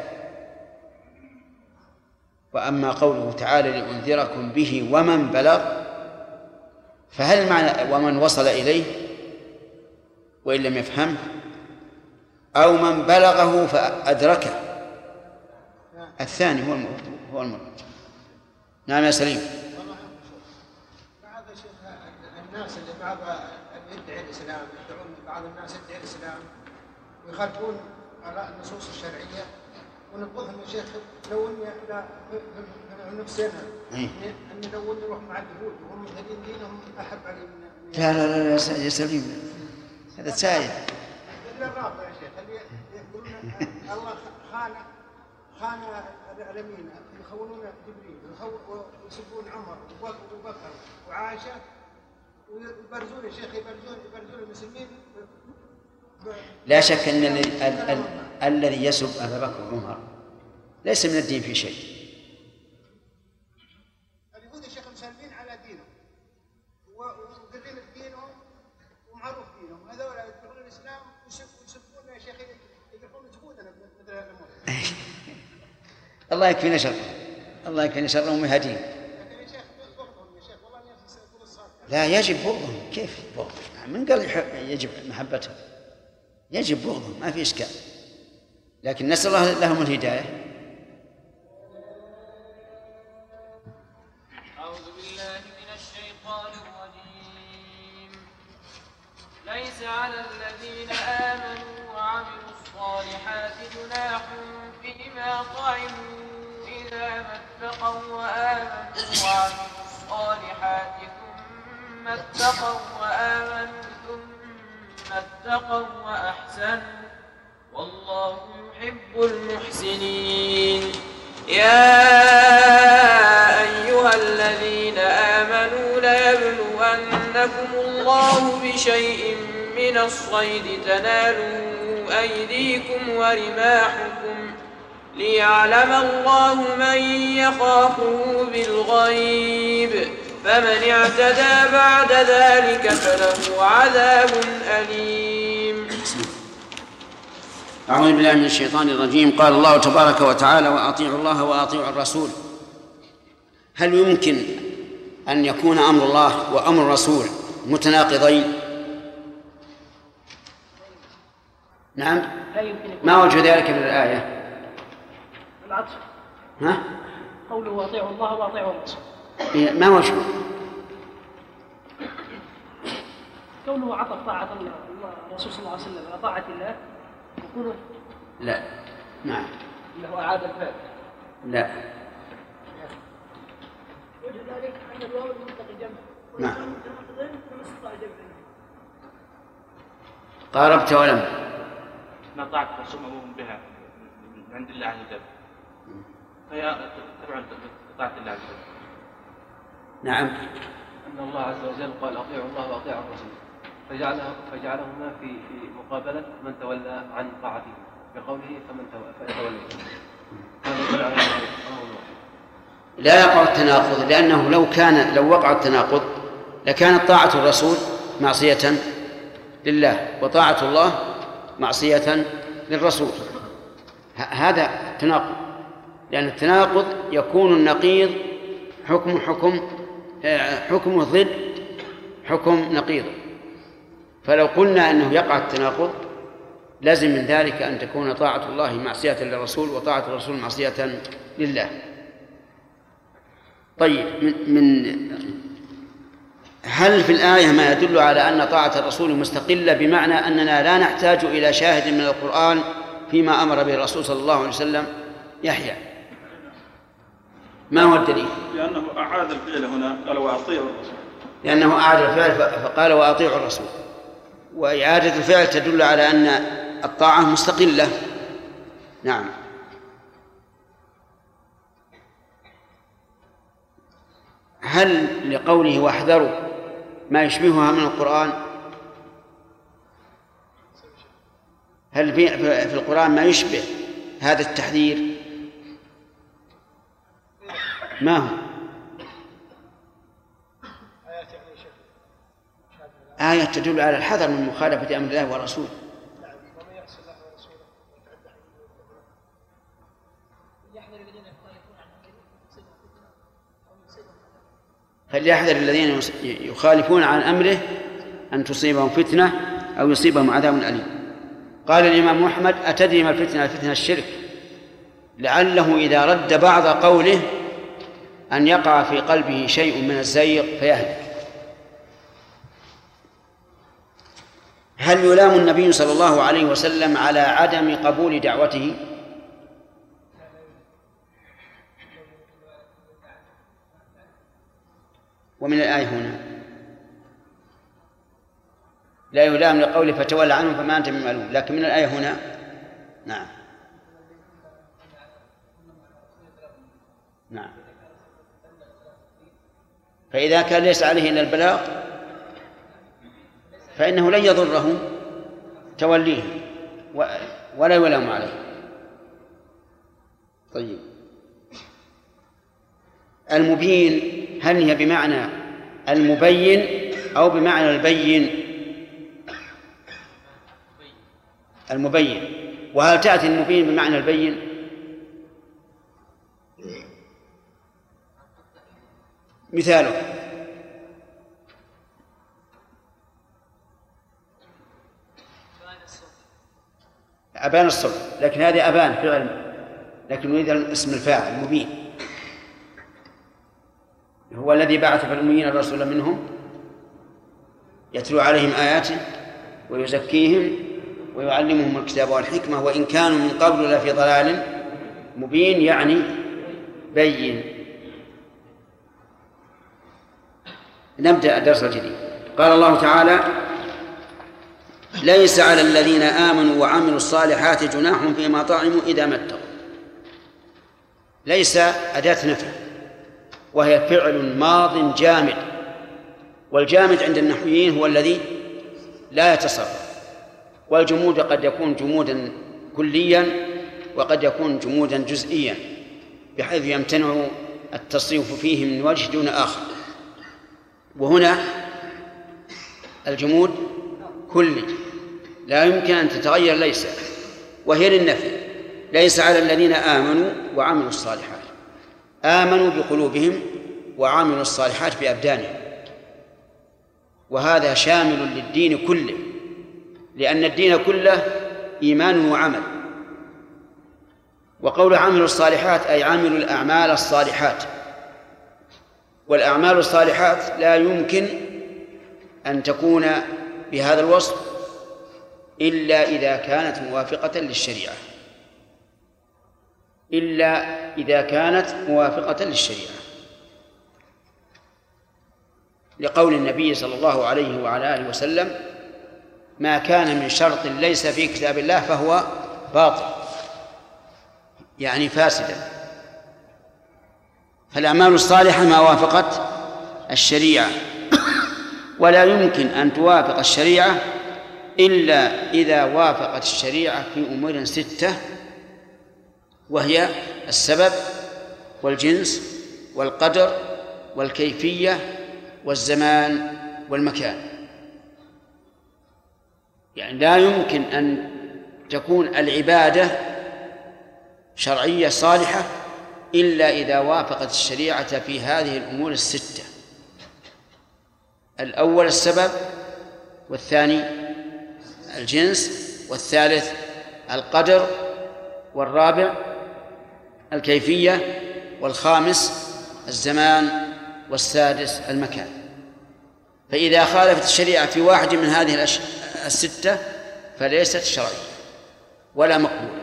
وأما قوله تعالى لأنذركم به ومن بلغ، فهل معنى ومن وصل إليه وإن لم يفهمه أو من بلغه فأدركه؟ الثاني هو المراد. نعم يا سليم. بعض الناس اللي بعض يدعي الإسلام يدعون بعض الناس يدعي الإسلام ويخالفون على النصوص الشرعية، ونبغهم يا شيخ لو اني نفسنا ان لو نروح مع اليهود وهم مذهبين دينهم احب علي من لا يا سليم، هذا سائل. الا الرافضه يا شيخ اللي يقولون الله خان العالمين، يخونون جبريل ويسبون عمر وبكر وعائشه ويبرزون يا شيخ يبرزون المسلمين. لا شك ان الذي يسب ابا بكر وعمر ليس من الدين في شيء. اليهود يا شيخ مسلمين على دينهم وقرين دينهم ومعروف دينهم، هذول يدخلون الاسلام ويسبون يا شيخ يدخلون جهودنا مثل الامور. الله يكفينا شر، الله يكفينا شرهم ويهديهم. لكن يا شيخ بغضهم يا شيخ والله نفسي اقول الصادق. لا يجب بغضهم، كيف بغضهم؟ من قال يجب محبتهم؟ يجب بغضهم، ما في إشكال، لكن نسأل الله لهم الهداية. أعوذ بالله من الشيطان الرجيم. ليس على الذين آمنوا وعملوا الصالحات جناح فيما طعموا إذا ما اتقوا وآمنوا وعملوا الصالحات ثم اتقوا وآمنوا ثم اتقوا وأحسنوا والله يحب المحسنين. يا أيها الذين آمنوا ليبلونكم الله بشيء من الصيد تناله أيديكم ورماحكم ليعلم الله من يخافه بالغيب فمن اعتدى بعد ذلك فله عذاب أليم. أعوذ بالله من الشيطان الرجيم. قال الله تبارك وتعالى: وأطيعوا الله وأطيعوا الرسول. هل يمكن أن يكون أمر الله وأمر الرسول متناقضين؟ نعم. ما وجه ذلك من الآية؟ العطف. ها؟ قوله وأطيعوا الله وأطيعوا الرسول. ما وجهه؟ كونه عطف طاعة الله الرسول صلى الله عليه وسلم على طاعة الله يكون. لا. نعم. انه اعاد الفعل. لا. وجه ذلك أن الواو المنطق جمع. نعم. قاربت ولم. ما طاعت رسومهم بها من عند الله عز وجل فهي تبع طاعة الله عز وجل. نعم. ان الله عز وجل قال اطيعوا الله واطيعوا الرسول فجعلهما في مقابله من تولى عن طاعته بقوله فمن تولى. لا يقع التناقض، لأنه لو وقع التناقض لكانت طاعة الرسول معصية لله وطاعة الله معصية للرسول. هذا تناقض، لأن التناقض يكون النقيض حكم ضد حكم نقيض. فلو قلنا أنه يقع التناقض لازم من ذلك أن تكون طاعة الله معصية للرسول وطاعة الرسول معصية لله. طيب، هل في الآية ما يدل على أن طاعة الرسول مستقلة بمعنى أننا لا نحتاج إلى شاهد من القرآن فيما أمر به الرسول صلى الله عليه وسلم؟ يحيى، ما هو الدليل؟ لأنه أعاد الفعل هنا قال وأطيعوا الرسول، لأنه أعاد الفعل فقال وأطيعوا الرسول، وإعادة الفعل تدل على أن الطاعة مستقلة. نعم. هل لقوله واحذروا ما يشبهها من القرآن؟ هل في القرآن ما يشبه هذا التحذير؟ ما هو؟ آية تدل على الحذر من مخالفة أمر الله ورسوله. فليحذر الذين يخالفون عن أمره أن تصيبهم فتنة أو يصيبهم عذاب أليم. قال الإمام أحمد: أتدري ما الفتنة؟ الفتنة الشرك، لعله إذا رد بعض قوله أن يقع في قلبه شيء من الزيغ فيهلك. هل يلام النبي صلى الله عليه وسلم على عدم قبول دعوته؟ ومن الآية هنا لا يلام لقوله فتولى عنهم فما أنت بملوم، لكن من الآية هنا نعم. نعم. فإذا كان ليس عليه إلا البلاغ فإنه لن يضره توليه ولا يلام عليه. طيب، المبين هل هي بمعنى المبين أو بمعنى البين؟ المبين. وهل تأتي المبين بمعنى البين؟ مثاله أبان الصبح، لكن هذه أبان فعل، لكن نريد اسم الفاعل مبين، هو الذي بعث في الأميين الرسول منهم يتلو عليهم آياته ويزكيهم ويعلمهم الكتاب والحكمة وإن كانوا من قبل لفي ضلال مبين، يعني بين. نبدأ الدرس الجديد. قال الله تعالى: ليس على الذين آمنوا وعملوا الصالحات جناح فيما طعموا إذا ما اتقوا. ليس أداة نفي، وهي فعل ماض جامد، والجامد عند النحويين هو الذي لا يتصرف، والجمود قد يكون جمودا كليا وقد يكون جمودا جزئيا بحيث يمتنع التصريف فيه من وجه دون آخر. وهنا الجمود كلي لا يمكن أن تتغير ليس، وهي للنفي. ليس على الذين آمنوا وعملوا الصالحات. آمنوا بقلوبهم وعملوا الصالحات بأبدانهم، وهذا شامل للدين كله، لأن الدين كله إيمان وعمل. وقول عملوا الصالحات أي عملوا الأعمال الصالحات، والأعمال الصالحات لا يمكن أن تكون بهذا الوصف إلا إذا كانت موافقة للشريعة، إلا إذا كانت موافقة للشريعة، لقول النبي صلى الله عليه وعلى آله وسلم: ما كان من شرط ليس في كتاب الله فهو باطل، يعني فاسدا. فالأعمال الصالحة ما وافقت الشريعة، ولا يمكن أن توافق الشريعة إلا إذا وافقت الشريعة في أمور 6، وهي السبب والجنس والقدر والكيفية والزمان والمكان. يعني لا يمكن أن تكون العبادة شرعية صالحة إلا إذا وافقت الشريعة في هذه الأمور 6: الأول السبب، والثاني الجنس، والثالث القدر، والرابع الكيفية، والخامس الزمان، والسادس المكان. فإذا خالفت الشريعة في واحد من هذه 6 فليست شرعية ولا مقبولة.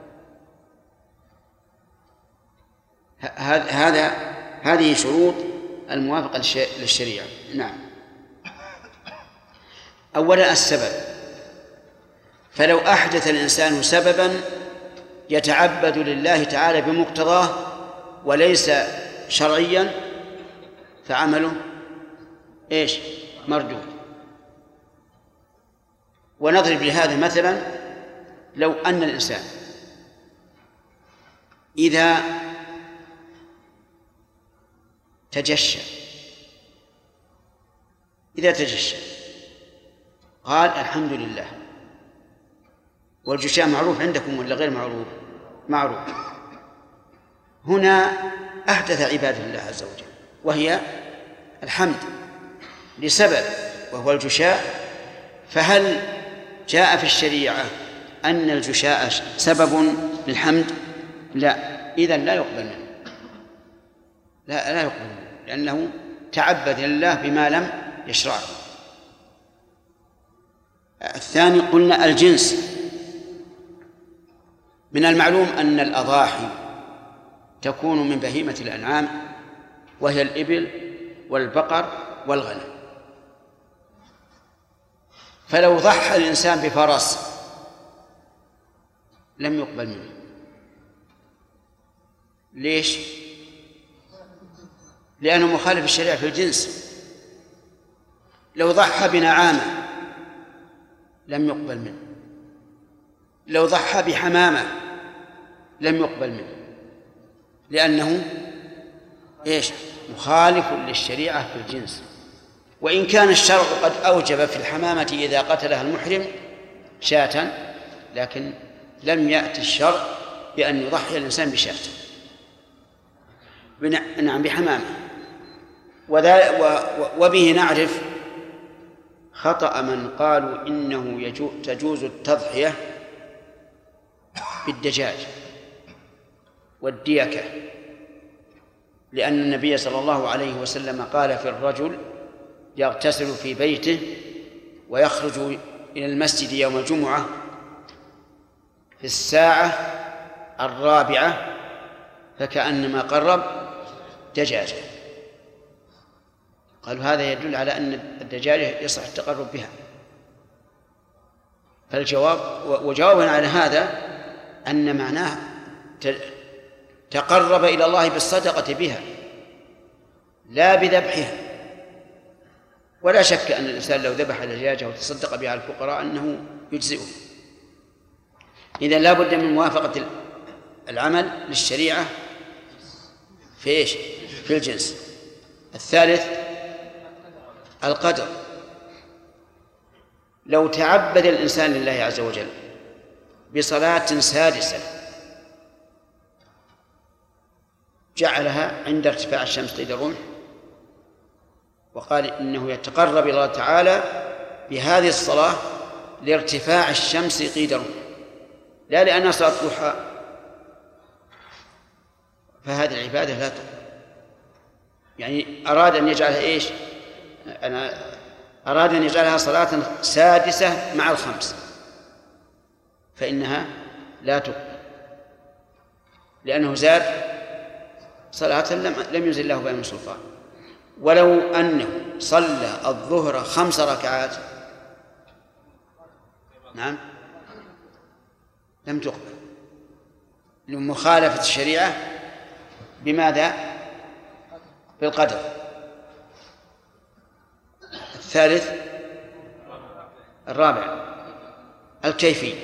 هذه شروط الموافقة للشريعة. نعم. أولا السبب، فلو أحدث الإنسان سببا يتعبد لله تعالى بمقتضاه وليس شرعيا فعمله إيش؟ مردود. ونضرب لهذا مثلا: لو أن الإنسان إذا تجشى قال الحمد لله، والجشاء معروف عندكم ولا غير معروف؟ معروف. هنا أحدث عبادة الله عز وجل، وهي الحمد لسبب وهو الجشاء. فهل جاء في الشريعة أن الجشاء سبب للحمد؟ لا، إذن لا يقبل منه، لا يقبل منه، لأنه تعبد لله بما لم يشرعه. الثاني قلنا الجنس. من المعلوم أن الأضاحي تكون من بهيمة الأنعام، وهي الإبل والبقر والغنم. فلو ضحى الإنسان بفرس لم يقبل منه. ليش؟ لأنه مخالف الشريعة في الجنس. لو ضحى بنعامة لم يقبل منه. لو ضحى بحمامة لم يقبل منه، لأنه إيش؟ مخالف للشريعة في الجنس. وإن كان الشرع قد أوجب في الحمامة إذا قتلها المحرم شاة، لكن لم يأتي الشرع بأن يضحي الإنسان بشاة، نعم بحمامة. وبه نعرف خطأ من قالوا إنه تجوز التضحية بالدجاج والديكة، لأن النبي صلى الله عليه وسلم قال في الرجل يغتسل في بيته ويخرج إلى المسجد يوم الجمعة في الساعة 4 فكأنما قرب دجاجة. قالوا هذا يدل على أن الدجاجة يصح التقرب بها. فالجواب وجوابنا على هذا أن معناه تقرب إلى الله بالصدقة بها لا بذبحها. ولا شك أن الإنسان لو ذبح دجاجة وتصدق بها على الفقراء أنه يجزئه. إذن لا بد من موافقة العمل للشريعة في إيش؟ في الجنس. الثالث القدر. لو تعبد الإنسان لله عز وجل بصلاة سادسة جعلها عند ارتفاع الشمس قيد الرمح وقال إنه يتقرب إلى الله تعالى بهذه الصلاة لارتفاع الشمس قيد الرمح لا لأنها صلاة ضحى، فهذه العبادة لا تقبل. يعني أراد أن يجعلها إيش؟ أراد أن يجعلها صلاة سادسة مع الخمس فإنها لا تقبل لأنه زاد صلاة لم ينزل له بها من سلطان. ولو أنه صلى الظهر 5 ركعات نعم لم تقبل لمخالفة الشريعة بماذا؟ بالقدر. الثالث الرابع الكيفية.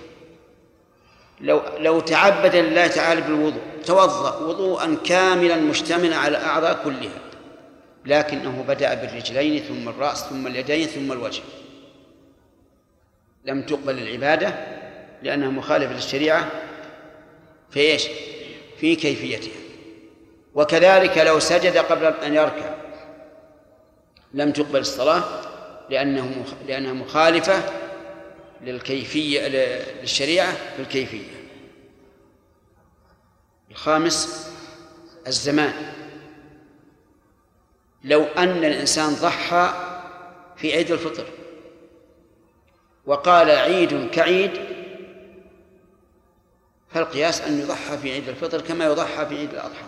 لو تعبد لله تعالى بالوضوء توضأ وضوءا كاملا مشتملا على الأعضاء كلها لكنه بدأ بالرجلين ثم الرأس ثم اليدين ثم الوجه لم تقبل العبادة لأنها مخالفة للشريعة في إيش؟ في كيفيتها. وكذلك لو سجد قبل أن يركع لم تقبل الصلاة لأنها مخالفة للكيفية للشريعة في الكيفية. الخامس الزمان. لو أن الإنسان ضحى في عيد الفطر وقال عيد كعيد فالقياس أن يضحى في عيد الفطر كما يضحى في عيد الأضحى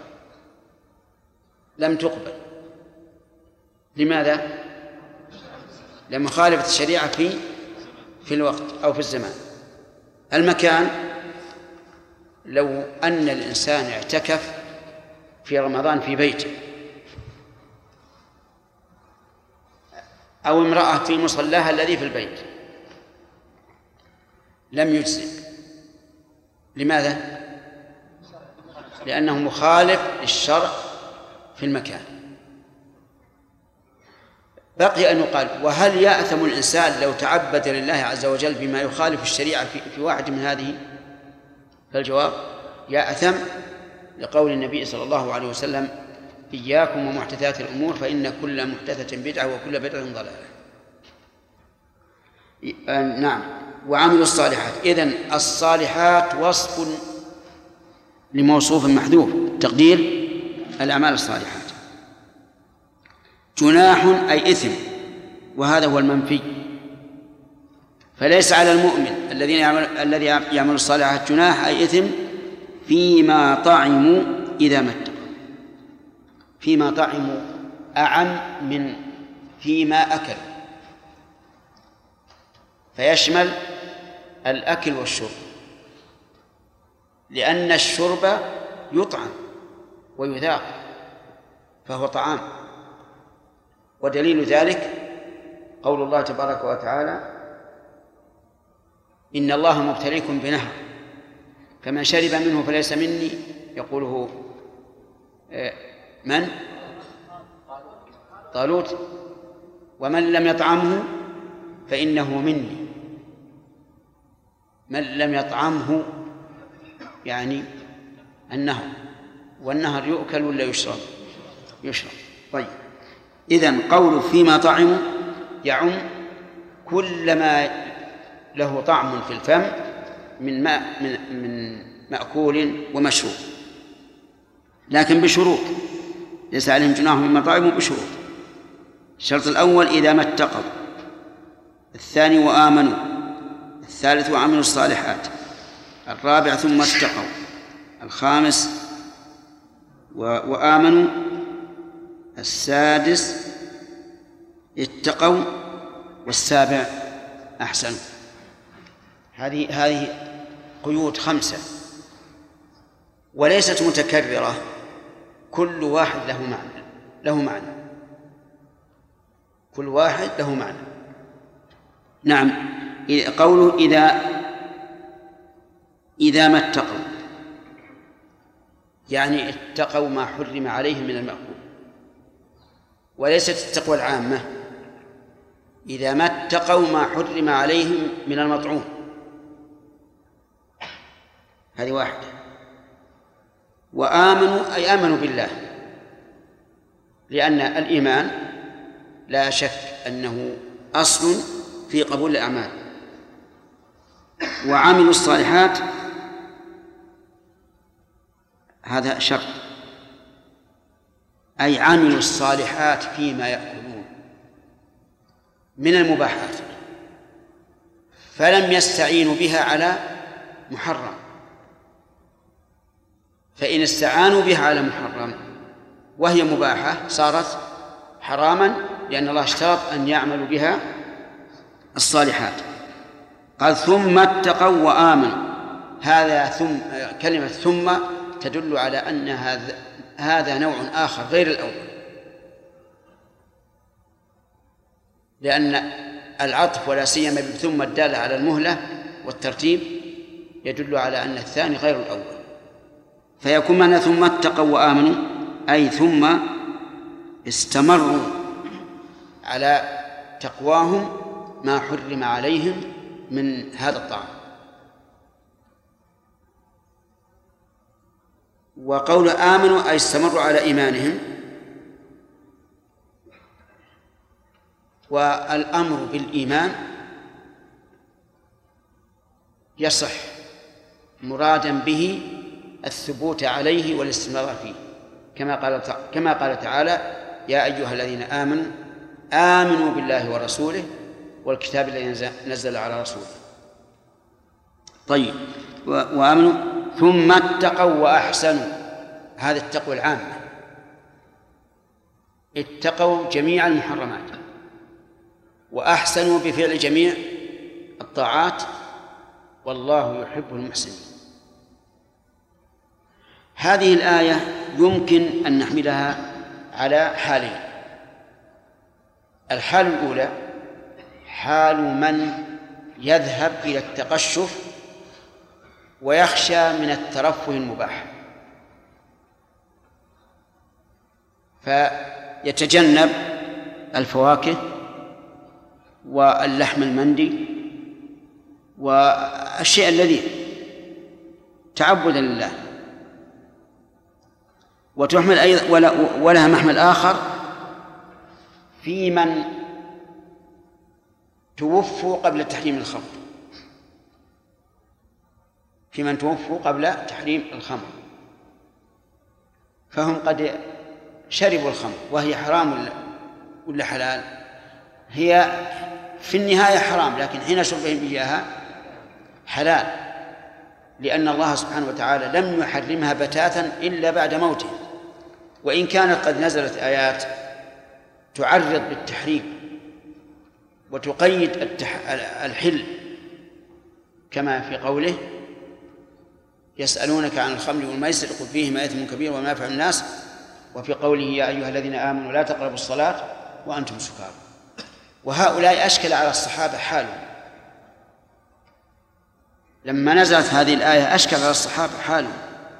لم تقبل. لماذا؟ لمخالفة الشريعة في الوقت أو في الزمان. المكان. لو أن الإنسان اعتكف في رمضان في بيته أو امرأة في مصلاها الذي في البيت لم يجزئ. لماذا؟ لأنه مخالف للشرع في المكان. بقي أن يقال وهل يأثم الإنسان لو تعبد لله عز وجل بما يخالف الشريعة في واحد من هذه؟ فالجواب يأثم لقول النبي صلى الله عليه وسلم إياكم ومحدثات الأمور فإن كل محدثة بدعة وكل بدعة ضلالة. نعم. وعمل الصالحات. إذن الصالحات وصف لموصوف محذوف تقدير الأعمال الصالحات. جناح أي إثم وهذا هو المنفي. فليس على المؤمن الذي يعمل الصالحات جناح أي إثم فيما طعموا إذا ما اتقوا. فيما طعموا أعم من فيما أكلوا فيشمل الأكل والشرب لأن الشرب يطعم ويذاق فهو طعام. ودليل ذلك قول الله تبارك وتعالى إن الله مبتليكم بنهر فمن شرب منه فليس مني يقوله من؟ طالوت ومن لم يطعمه فإنه مني. من لم يطعمه يعني النهر والنهر يؤكل ولا يشرب؟ يشرب. طيب إذن قول فيما طعموا يعم كل ما له طعم في الفم من ماء من مأكول ومشروب لكن بشروط. ليس عليهم جناح مما طعموا بشروط. الشرط الأول إذا ما اتقوا، الثاني وآمنوا، الثالث وعملوا الصالحات، الرابع ثم اتقوا، الخامس وآمنوا. السادس اتقوا. والسابع أحسنوا. هذه قيود 5 وليست متكررة، كل واحد له معنى كل واحد له معنى. نعم، قوله إذا ما اتقوا، يعني اتقوا ما حرم عليهم من المأكول، وليست التقوى العامة. إذا ما اتقوا ما حرم عليهم من المطعوم، هذه واحدة. وآمنوا أي آمنوا بالله، لأن الإيمان لا شك أنه أصل في قبول الأعمال. وعملوا الصالحات، هذا شرط، أي عملوا الصالحات فيما يأكلون من المباحات، فلم يستعينوا بها على محرم. فإن استعانوا بها على محرم وهي مباحة صارت حراما، لأن الله اشترط أن يعملوا بها الصالحات. قال ثم اتقوا وآمنوا. كلمة ثم تدل على أن هذا نوع آخر غير الأول، لأن العطف ولا سيما ثم الدالة على المهلة والترتيب يدل على أن الثاني غير الأول. فيكون معنى ثم اتقوا وآمنوا أي ثم استمروا على تقواهم ما حرم عليهم من هذا الطعام. وقول آمنوا أي استمروا على إيمانهم. والأمر بالإيمان يصح مرادا به الثبوت عليه والاستمرار فيه، كما قال تعالى يا أيها الذين آمنوا آمنوا بالله ورسوله والكتاب الذي نزل على رسوله. طيب، وآمنوا ثم اتقوا وأحسنوا، هذا التقوى العامة، اتقوا جميع المحرمات وأحسنوا بفعل جميع الطاعات، والله يحب المحسنين. هذه الآية يمكن أن نحملها على حالين. الحال الأولى حال من يذهب إلى التقشف ويخشى من الترفه المباح، فيتجنب الفواكه واللحم المندي والشيء الذي تعبدا لله. وتحمل أيضا ولها محمل آخر في من توفوا قبل تحريم الخمر، في من توفوا قبل تحريم الخمر، فهم قد شربوا الخمر وهي حرام ولا حلال؟ هي في النهاية حرام، لكن حين شربهم إياها حلال، لأن الله سبحانه وتعالى لم يحرمها بتاتا إلا بعد موته. وإن كانت قد نزلت آيات تعرض بالتحريم وتقيد الحل، كما في قوله يسألونك عن الخمر والميسر قل فيهما إثم كبير ومنافع الناس، وفي قوله يا أيها الذين آمنوا لا تقربوا الصلاة وأنتم سكارى. وهؤلاء أشكل على الصحابة حالهم لما نزلت هذه الآية، أشكل على الصحابة حالهم.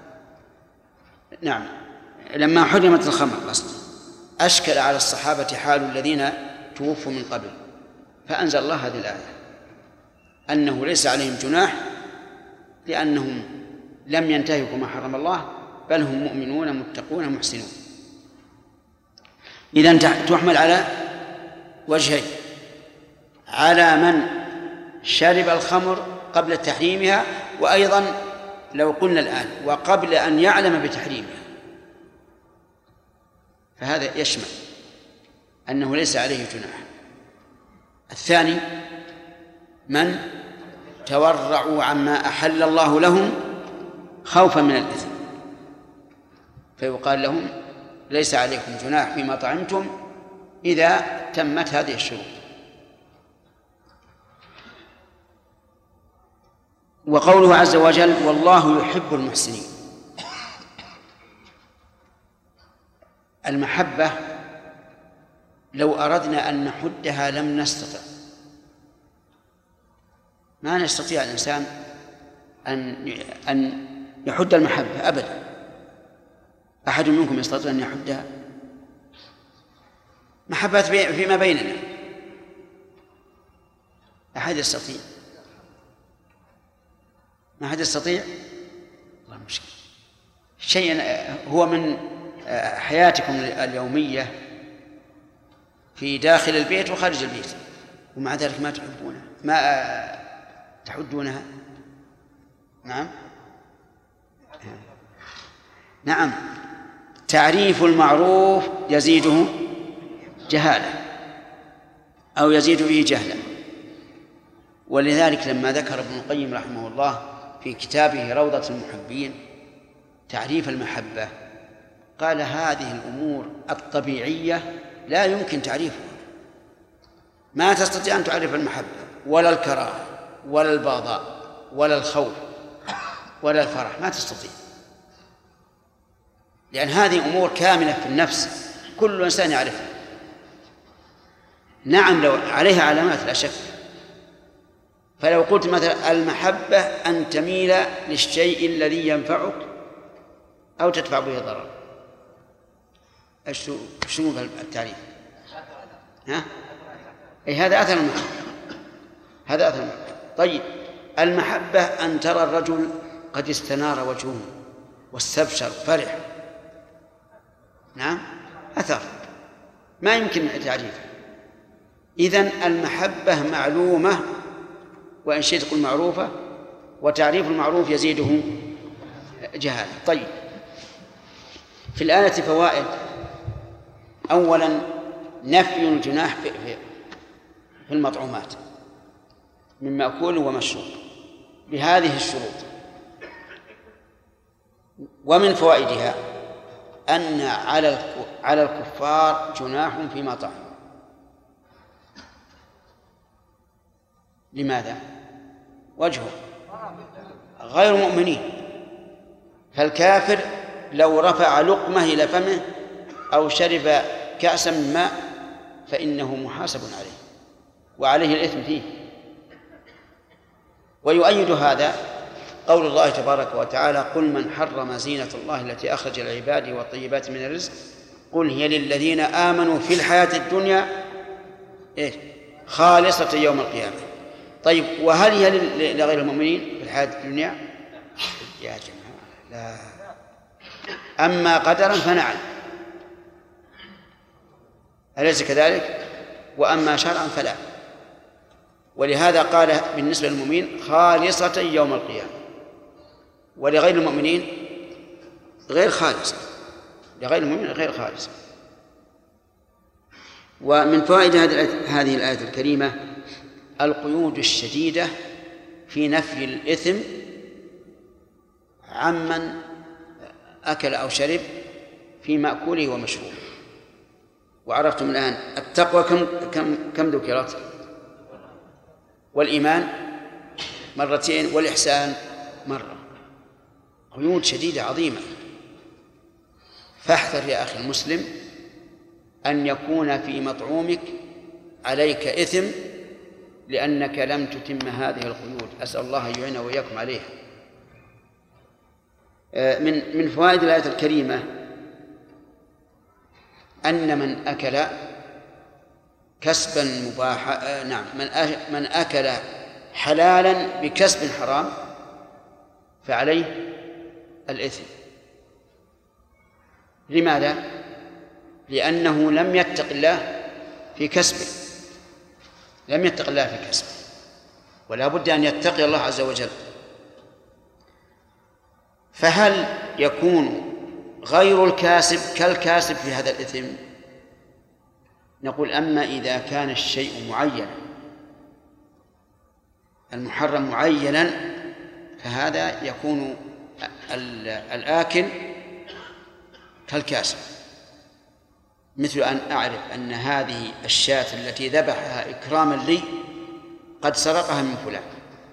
نعم، لما حرمت الخمر قصدي أشكل على الصحابة حال الذين توفوا من قبل، فأنزل الله هذه الآية أنه ليس عليهم جناح لأنهم لم ينتهكوا ما حرم الله، بل هم مؤمنون متقون محسنون. إذن تحمل على وجهين: على من شرب الخمر قبل تحريمها، وأيضا لو قلنا الآن وقبل أن يعلم بتحريمها، فهذا يشمل أنه ليس عليه جناح. الثاني من تورعوا عما أحل الله لهم خوفا من الإثم، فيقال لهم ليس عليكم جناح فيما طعمتم إذا تمت هذه الشروط. وقوله عز وجل والله يحب المحسنين، المحبة لو أردنا أن نحدها لم نستطع، ما نستطيع الإنسان أن يحد المحبة أبدا. أحد منكم يستطيع أن يحدها؟ محبة فيما بيننا أحد يستطيع؟ ما أحد يستطيع. الله مشكلة. شيء هو من حياتكم اليومية في داخل البيت وخارج البيت، ومع ذلك ما تحبونها، ما تحدونها. نعم نعم. تعريف المعروف يزيده جهالة أو يزيد به جهلا. ولذلك لما ذكر ابن القيم رحمه الله في كتابه روضة المحبين تعريف المحبة قال هذه الأمور الطبيعية لا يمكن تعريفها، ما تستطيع أن تعرف المحبة ولا الكراهة ولا البغضاء ولا الخوف ولا الفرح، ما تستطيع، لأن هذه أمور كاملة في النفس كل إنسان يعرفها. نعم لو عليها علامات لا شك، فلو قلت مثلا المحبة أن تميل للشيء الذي ينفعك أو تدفع به ضرر، شنو التعريف؟ ها؟ أي هذا أثر المحبة، هذا أثر المحبة. طيب المحبة أن ترى الرجل قد استنار وجهه واستبشر فرح، نعم أثر ما يمكن تعريفه. إذن المحبة معلومة وإن شئت قل معروفة، وتعريف المعروف يزيده جهالة. طيب في الآية فوائد. أولا نفي الجناح في المطعومات من مأكول ومشروب بهذه الشروط. ومن فوائدها أن على الكفار جناح فيما طعموا. لماذا؟ وجهه غير مؤمنين، فالكافر لو رفع لقمة إلى فمه أو شرب كأسا من ماء فإنه محاسب عليه وعليه الإثم فيه. ويؤيد هذا قول الله تبارك وتعالى قل من حرم زينة الله التي أخرج لعباده والطيبات من الرزق قل هي للذين آمنوا في الحياة الدنيا خالصة يوم القيامة. طيب وهل هي لغير المؤمنين في الحياة الدنيا؟ يا جماعة لا. أما قدرا فنعم، أليس كذلك؟ وأما شرعا فلا. ولهذا قال بالنسبة للمؤمنين خالصة يوم القيامة، ولغير المؤمنين غير خالصة، لغير المؤمنين غير خالصة. ومن فوائد هذه الآية الكريمة القيود الشديدة في نفي الإثم عمن أكل أو شرب في مأكوله ومشروبه. وعرفتم الآن التقوى كم ذكرت؟ والإيمان مرتين والإحسان مرة. قيود شديدة عظيمة. فاحذر يا أخي المسلم أن يكون في مطعومك عليك إثم لأنك لم تتم هذه القيود. أسأل الله أن يعين وإياكم عليها. من فوائد الآية الكريمة أن من أكل كسبا مباحا، نعم من أكل حلالا بكسب حرام فعليه الإثم. لماذا؟ لأنه لم يتق الله في كسبه، لم يتق الله في كسبه، ولا بد أن يتقي الله عز وجل. فهل يكون غير الكاسب كالكاسب في هذا الإثم؟ نقول أما إذا كان الشيء معينا المحرم معينا فهذا يكون الآكل كالكاسب، مثل أن أعرف أن هذه الشاة التي ذبحها إكراما لي قد سرقها من فلان،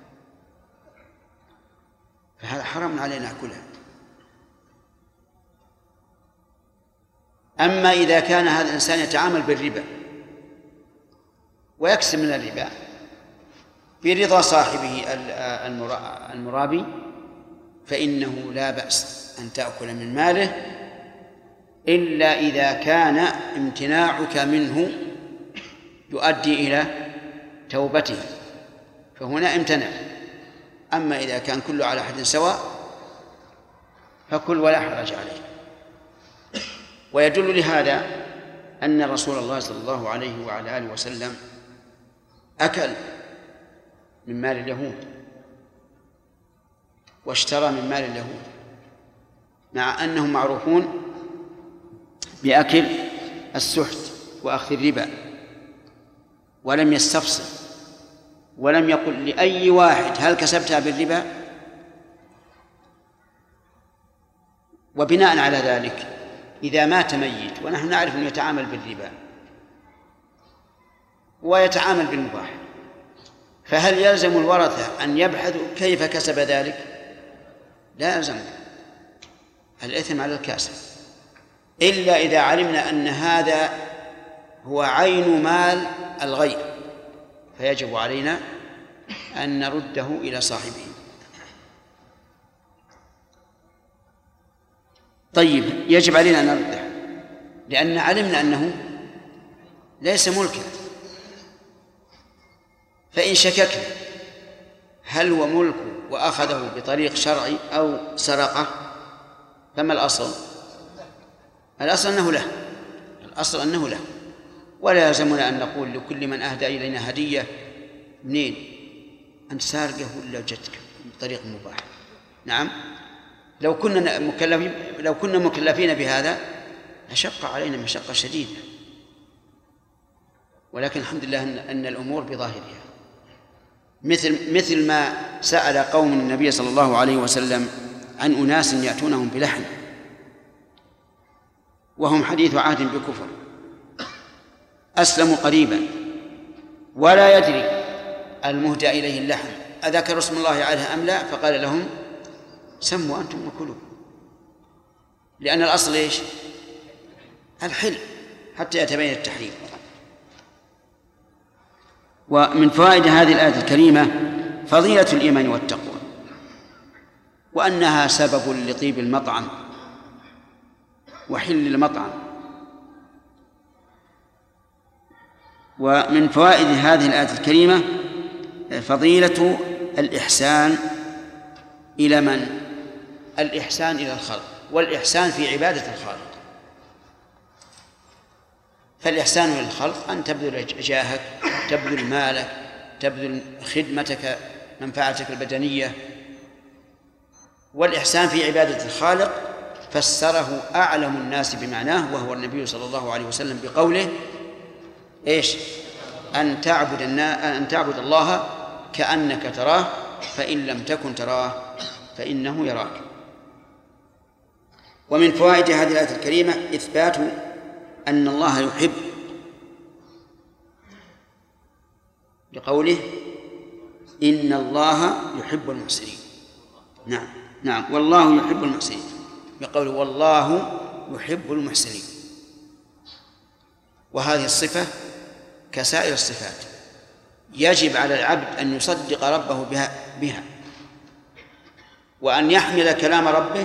فهذا حرام علينا نأكلها. أما إذا كان هذا الإنسان يتعامل بالربا ويكسب من الربا برضا صاحبه المرابي، فإنه لا بأس أن تأكل من ماله، إلا إذا كان امتناعك منه يؤدي إلى توبته، فهنا امتنع. أما إذا كان كله على حد سواء فكل ولا حرج عليه. ويدل لهذا أن رسول الله صلى الله عليه وعلى آله وسلم أكل من مال اليهود واشترى من مال اليهود، مع أنهم معروفون بأكل السحت وأخذ الربا، ولم يستفصل ولم يقل لأي واحد هل كسبتها بالربا. وبناء على ذلك إذا مات ميت ونحن نعرف أنه يتعامل بالربا ويتعامل بالمباح، فهل يلزم الورثة أن يبحثوا كيف كسب ذلك؟ لا يلزم، الإثم على الكاسب، إلا إذا علمنا أن هذا هو عين مال الغير، فيجب علينا أن نرده إلى صاحبه. طيب، يجب علينا أن نرده لأن علمنا أنه ليس ملكا، فإن شككنا هل هو ملك وأخذه بطريق شرعي أو سرقه، فما الأصل؟ الأصل أنه له، الأصل أنه له، ولا يلزمنا أن نقول لكل من أهدى إلينا هدية منين أنت سارقه ولا جدك بطريق مباح. نعم، لو كنا مكلفين بهذا لشق علينا مشقة شديدة، ولكن الحمد لله أن الأمور بظاهرها، مثل ما سأل قوم النبي صلى الله عليه وسلم عن أناس يأتونهم بلحم وهم حديث عهد بكفر، أسلموا قريبا ولا يدري المهدى إليه اللحم أذكر اسم الله عليها أم لا، فقال لهم سموا أنتم وكلوا، لأن الأصل إيش؟ الحل حتى يتبين التحريم. ومن فوائد هذه الآية الكريمة فضيلة الإيمان والتقوى، وأنها سبب لطيب المطعم وحل المطعم. ومن فوائد هذه الآية الكريمة فضيلة الإحسان إلى من؟ الإحسان إلى الخلق، والإحسان في عبادة الخالق. فالإحسان إلى الخلق أن تبذل جاهك، تبذل مالك، تبذل خدمتك، منفعتك البدنية. والإحسان في عبادة الخالق فسره أعلم الناس بمعناه وهو النبي صلى الله عليه وسلم بقوله إيش؟ أن تعبد الله كأنك تراه فإن لم تكن تراه فإنه يراك. ومن فوائد هذه الآية الكريمة إثبات أن الله يحب، لقوله إن الله يحب المحسنين. نعم والله يحب المحسنين، بقوله والله يحب المحسنين. وهذه الصفة كسائر الصفات يجب على العبد أن يصدق ربه بها وأن يحمل كلام ربه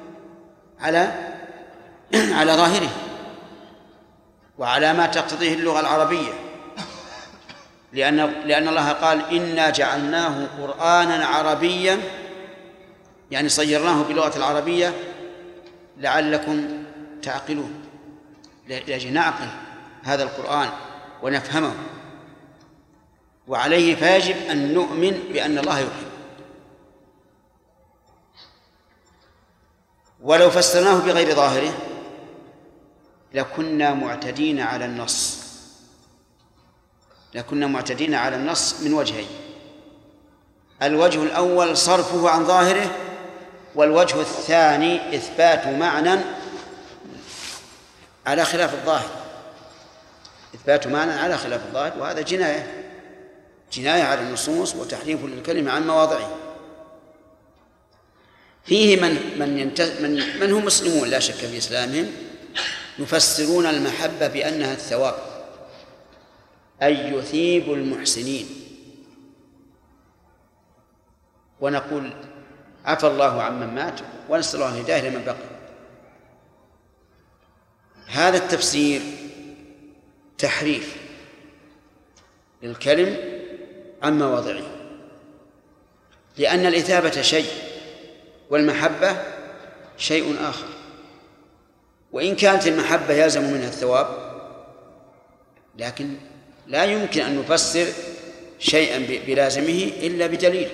على ظاهره وعلى ما تقتضيه اللغة العربية، لأن الله قال إنا جعلناه قرآنا عربيا، يعني صيرناه باللغة العربية لعلكم تعقلون، لأجل نعقل هذا القرآن ونفهمه. وعليه فيجب أن نؤمن بأن الله يحب. ولو فسرناه بغير ظاهره لكنا معتدين على النص من وجهين: الوجه الأول صرفه عن ظاهره، والوجه الثاني إثبات معنى على خلاف الظاهر، إثبات معنى على خلاف الظاهر، وهذا جناية على النصوص وتحريف للكلمة عن مواضعه. فيه من هم مسلمون لا شك في إسلامهم يفسرون المحبة بأنها الثواب، أي يثيب المحسنين، ونقول عفى الله عمن مات ونسأل الله الهداية لمن بقي. هذا التفسير تحريف للكلم عن مواضعه، لأن الإثابة شيء والمحبة شيء آخر، وإن كانت المحبة يلزم منها الثواب، لكن لا يمكن أن نفسر شيئا بلازمه إلا بدليل.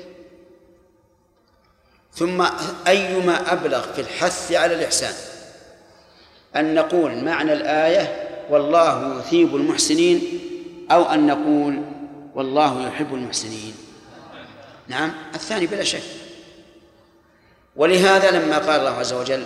ثم أيما أبلغ في الحث على الإحسان أن نقول معنى الآية والله يثيب المحسنين، أو أن نقول والله يحب المحسنين؟ نعم، الثاني بلا شك. ولهذا لما قال الله عز وجل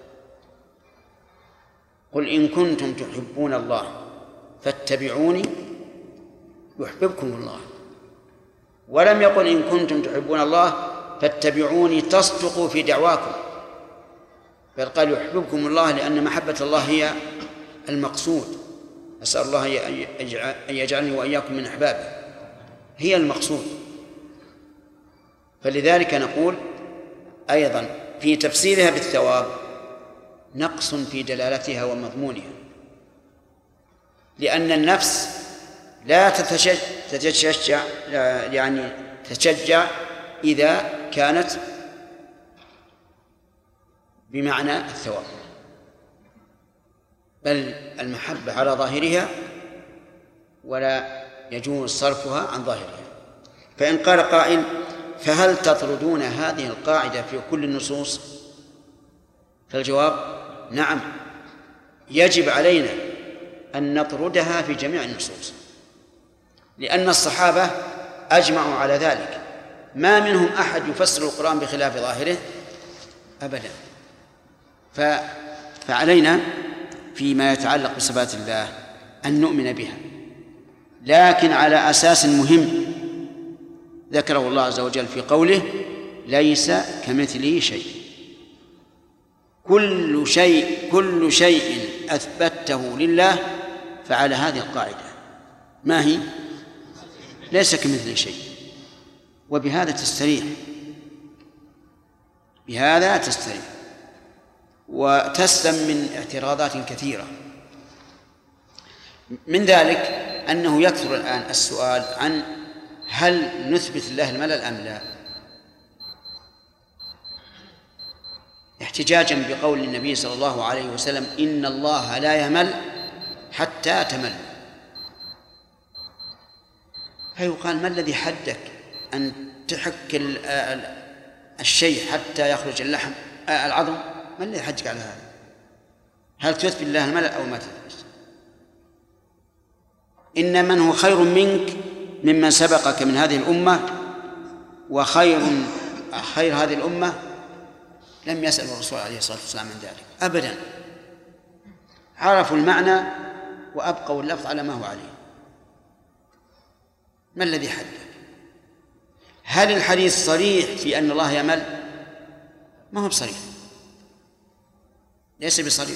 قل إن كنتم تحبون الله فاتبعوني يحببكم الله، ولم يقل إن كنتم تحبون الله فاتبعوني تصدقوا في دعواكم، بل قال يحببكم الله لأن محبة الله هي المقصود. أسأل الله أن يجعلني وإياكم من أحبابه، هي المقصود. فلذلك نقول أيضا في تفسيرها بالثواب نقص في دلالتها ومضمونها، لأن النفس لا تتشجع إذا كانت بمعنى الثواب، بل المحبة على ظاهرها ولا يجوز صرفها عن ظاهرها. فإن قال قائل فهل تطردون هذه القاعدة في كل النصوص؟ فالجواب نعم، يجب علينا أن نطردها في جميع النصوص، لأن الصحابة أجمعوا على ذلك، ما منهم أحد يفسر القرآن بخلاف ظاهره أبدا. فعلينا فيما يتعلق بصفات الله أن نؤمن بها، لكن على أساس مهم ذكره الله عز وجل في قوله ليس كمثله شيء. كل شيء أثبته لله فعلى هذه القاعدة، ما هي؟ ليس كمثله شيء، وبهذا تستريح، بهذا تستريح وتسلم من اعتراضات كثيرة. من ذلك أنه يكثر الآن السؤال عن هل نثبت الله الملل أم لا، احتجاجا بقول النبي صلى الله عليه وسلم إن الله لا يمل حتى تمل. فيقال ما الذي حدك أن تحك الشيء حتى يخرج اللحم العظم؟ ما الذي حدك على هذا؟ هل تثبت الله الملل أو ما تثبت؟ إن من هو خير منك ممن سبقك من هذه الأمة، وخير هذه الأمة لم يسأل الرسول عليه الصلاة والسلام عن ذلك أبدا، عرفوا المعنى وأبقوا اللفظ على ما هو عليه. ما الذي حدك؟ هل الحديث صريح في أن الله يمل؟ ما هو بصريح، ليس بصريح.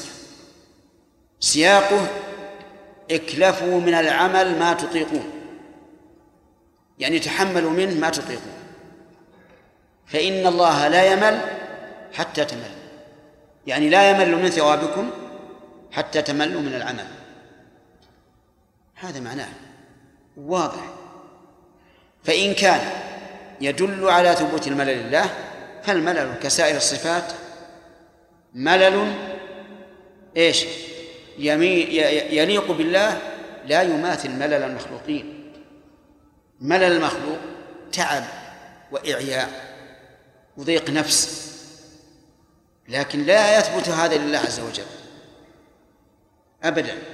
سياقه اكلفوا من العمل ما تطيقون، يعني تحملوا منه ما تطيقون، فإن الله لا يمل حتى تمل، يعني لا يمل من ثوابكم حتى تملوا من العمل. هذا معناه واضح. فإن كان يدل على ثبوت الملل لله فالملل كسائر الصفات ملل ايش؟ يليق بالله، لا يماثل ملل المخلوقين. ملل المخلوق تعب وإعياء وضيق نفس، لكن لا يثبت هذا لله عز وجل أبدا.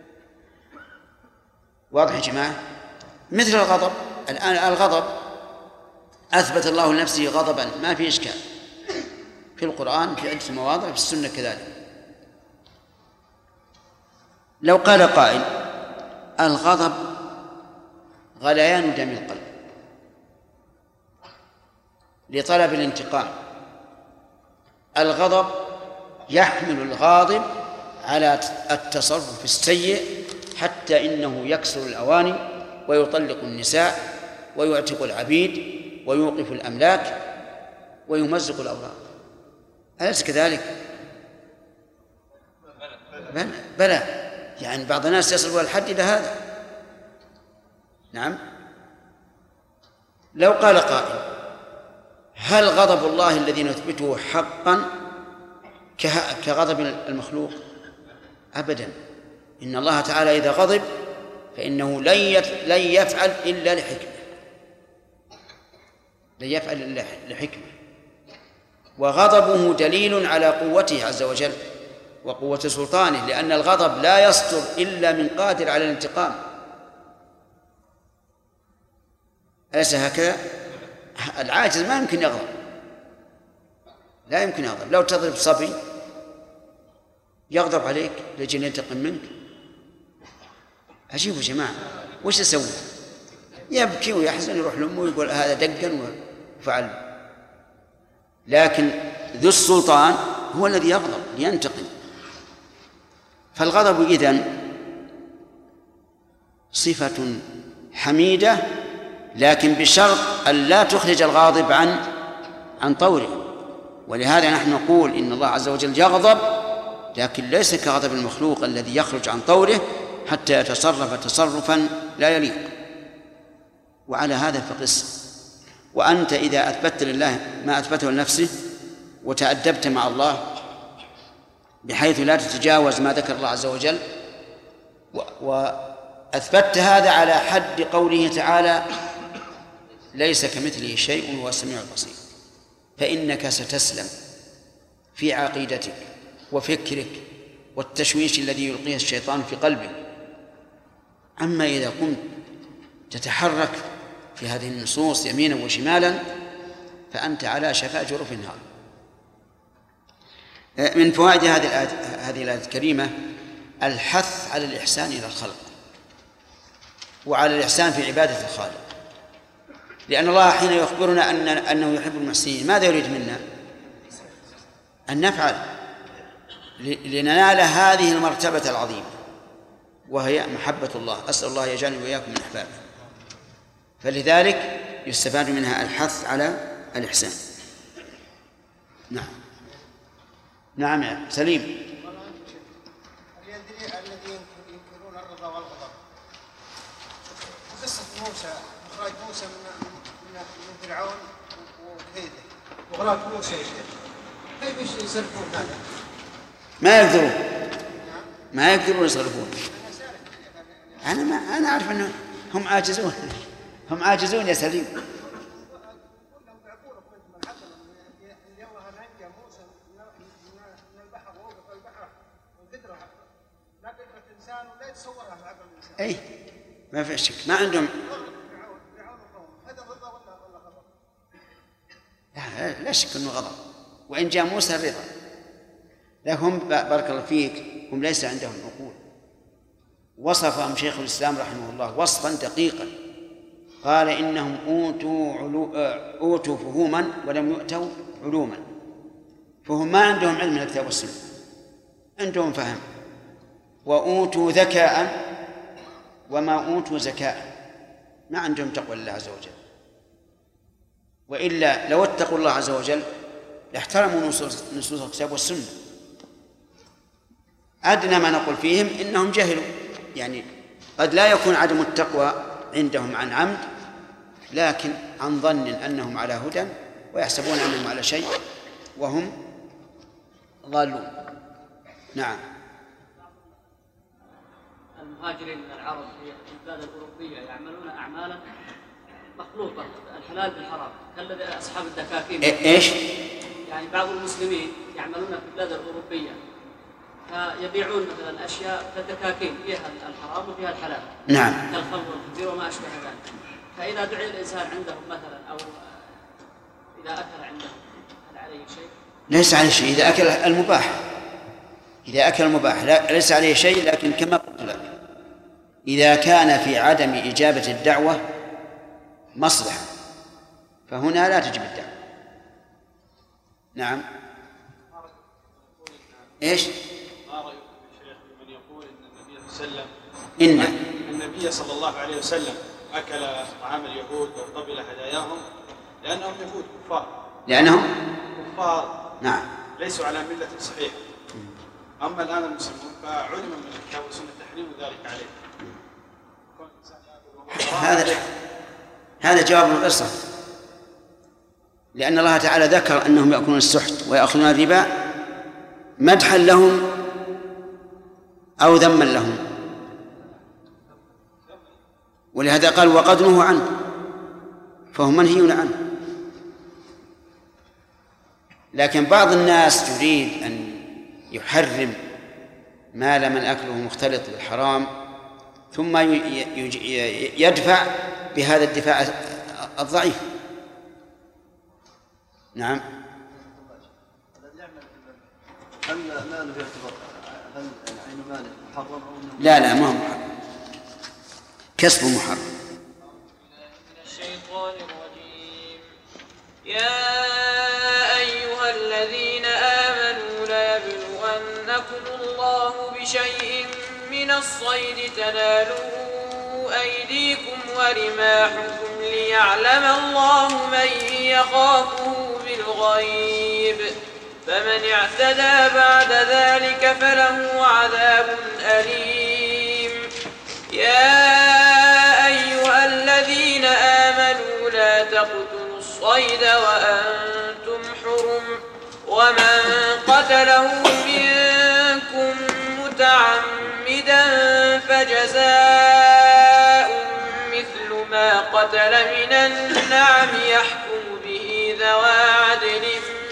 واضح يا جماعة؟ مثل الغضب. الآن الغضب أثبت الله لنفسه غضبا ما في إشكال في القرآن في عدة مواضع، في السنة كذلك. لو قال قائل الغضب غليان دم القلب لطلب الانتقام، الغضب يحمل الغاضب على التصرف السيء حتى إنه يكسر الأواني ويطلق النساء ويعتق العبيد ويوقف الأملاك ويمزق الأوراق. أليس كذلك؟ بلى، يعني بعض الناس يصل إلى الحد إلى هذا. نعم. لو قال قائل هل غضب الله الذي نثبته حقا كغضب المخلوق؟ أبدا، إن الله تعالى إذا غضب فإنه لن يفعل إلا لحكمة، لن يفعل إلا لحكمة، وغضبه دليل على قوته عز وجل وقوة سلطانه، لأن الغضب لا يصدر إلا من قادر على الانتقام. أليس هكذا؟ العاجز ما يمكن يغضب، لا يمكن يغضب. لو تضرب صبي يغضب عليك لأجل ينتقم منك؟ عجيب يا جماعة، وش يسوي؟ يبكي ويحزن، يروح لأمه ويقول هذا دقا وفعل. لكن ذو السلطان هو الذي يغضب لينتقم. فالغضب إذن صفة حميدة، لكن بشرط أن لا تخرج الغاضب عن طوره. ولهذا نحن نقول إن الله عز وجل يغضب، لكن ليس كغضب المخلوق الذي يخرج عن طوره حتى يتصرف تصرفا لا يليق. وعلى هذا فقس. وأنت إذا أثبت لله ما أثبته لنفسه وتأدبت مع الله بحيث لا تتجاوز ما ذكر الله عز وجل، وأثبت هذا على حد قوله تعالى ليس كمثله شيء وهو السميع البصير، فإنك ستسلم في عقيدتك وفكرك والتشويش الذي يلقيه الشيطان في قلبك. أما إذا قمت تتحرك في هذه النصوص يمينا وشمالا فأنت على شفا جرف النار. من فوائد هذه الآية الكريمة الحث على الإحسان إلى الخلق وعلى الإحسان في عبادة الخالق، لأن الله حين يخبرنا أنه يحب المحسنين ماذا يريد منا؟ أن نفعل لننال هذه المرتبة العظيمة وهي محبة الله. أسأل الله يجعلني وإياكم من أحبابه. فلذلك يستفاد منها الحث على الإحسان. نعم. نعم يا سليم. الذي ينكرون الرضا والغضب، قصة موسى، إخراج موسى من فرعون وكيده وغلاف موسى يا شيخ، كيف يصرفون هذا؟ ما يقدرون يصرفون. أنا أعرف أنهم هم عاجزون يا سليم. أي ما في شك، ما عندهم. لا شك أنه غضب، وإن جاء موسى الرضا، لكن بارك الله فيك هم ليس عندهم عقول. وصفهم شيخ الإسلام رحمه الله وصفا دقيقا، قال إنهم أوتوا فهوما ولم يؤتوا علوما. فهم ما عندهم علم من الكتاب والسنة، عندهم فهم، وأوتوا ذكاء وما أوتوا زكاء، ما عندهم تقوى لله عز وجل. وإلا لو اتقوا الله عز وجل لاحترموا نصوص الكتاب والسنة. أدنى ما نقول فيهم إنهم جهلوا، يعني قد لا يكون عدم التقوى عندهم عن عمد، لكن عن ظن أنهم على هدى ويحسبون أنهم على شيء وهم ضالون. نعم. المهاجرين من العرب في البلاد الأوروبية يعملون أعمالا مخلوطة الحلال بالحرام كالذي أصحاب الدكاكين. إيش؟ يعني بعض المسلمين يعملون في البلاد الأوروبية فيبيعون مثلا أشياء كالدكاكين فيها الحرام وفيها الحلال. نعم. كالخمر والخنزير وما أشبه ذلك. فإذا دعي الإنسان عندهم مثلا أو إذا أكل عندهم هل عليه شيء؟ ليس عليه شيء إذا أكل المباح. إذا أكل المباح ليس عليه شيء، لكن كما إذا كان في عدم إجابة الدعوة مصلحة فهنا لا تجب الدعوة. نعم. إيش؟ ما رأيكم يا شيخ بمن يقول إن النبي صلى الله عليه وسلم النبي صلى الله عليه وسلم أكل طعام اليهود وقبل هداياهم لأنهم يهود كفار. لأنهم كفار. نعم. ليسوا على ملة صحيحة. أما الآن المسلمون فعلم من الكتاب والسنة تحريم ذلك عليه. هذا جواب غير صحيح، لأن الله تعالى ذكر أنهم يأكلون السحت ويأخذون الربا مدحا لهم أو ذما لهم، ولهذا قال وقد نهوا عنه فهم منهيون عنه. لكن بعض الناس يريد أن يحرم مال من أكله مختلط بالحرام ثم يدفع بهذا الدفاع الضعيف. نعم. هل ماله يعتبر هل عين ماله محرم أو لا ما هو محرم، كسب محرم. من الشيطان الرجيم. يا أيها الذين آمنوا ليبلونكم الله بشيء من الصيد تناله أيديكم ورماحكم ليعلم الله من يخافه بالغيب، فمن اعتدى بعد ذلك فله عذاب أليم. يا أيها الذين آمنوا لا تقتلوا الصيد وأنتم حرم، ومن قتله منكم متعمدا فجزاء مثل ما قتل من النعم يحكم به ذوى عدل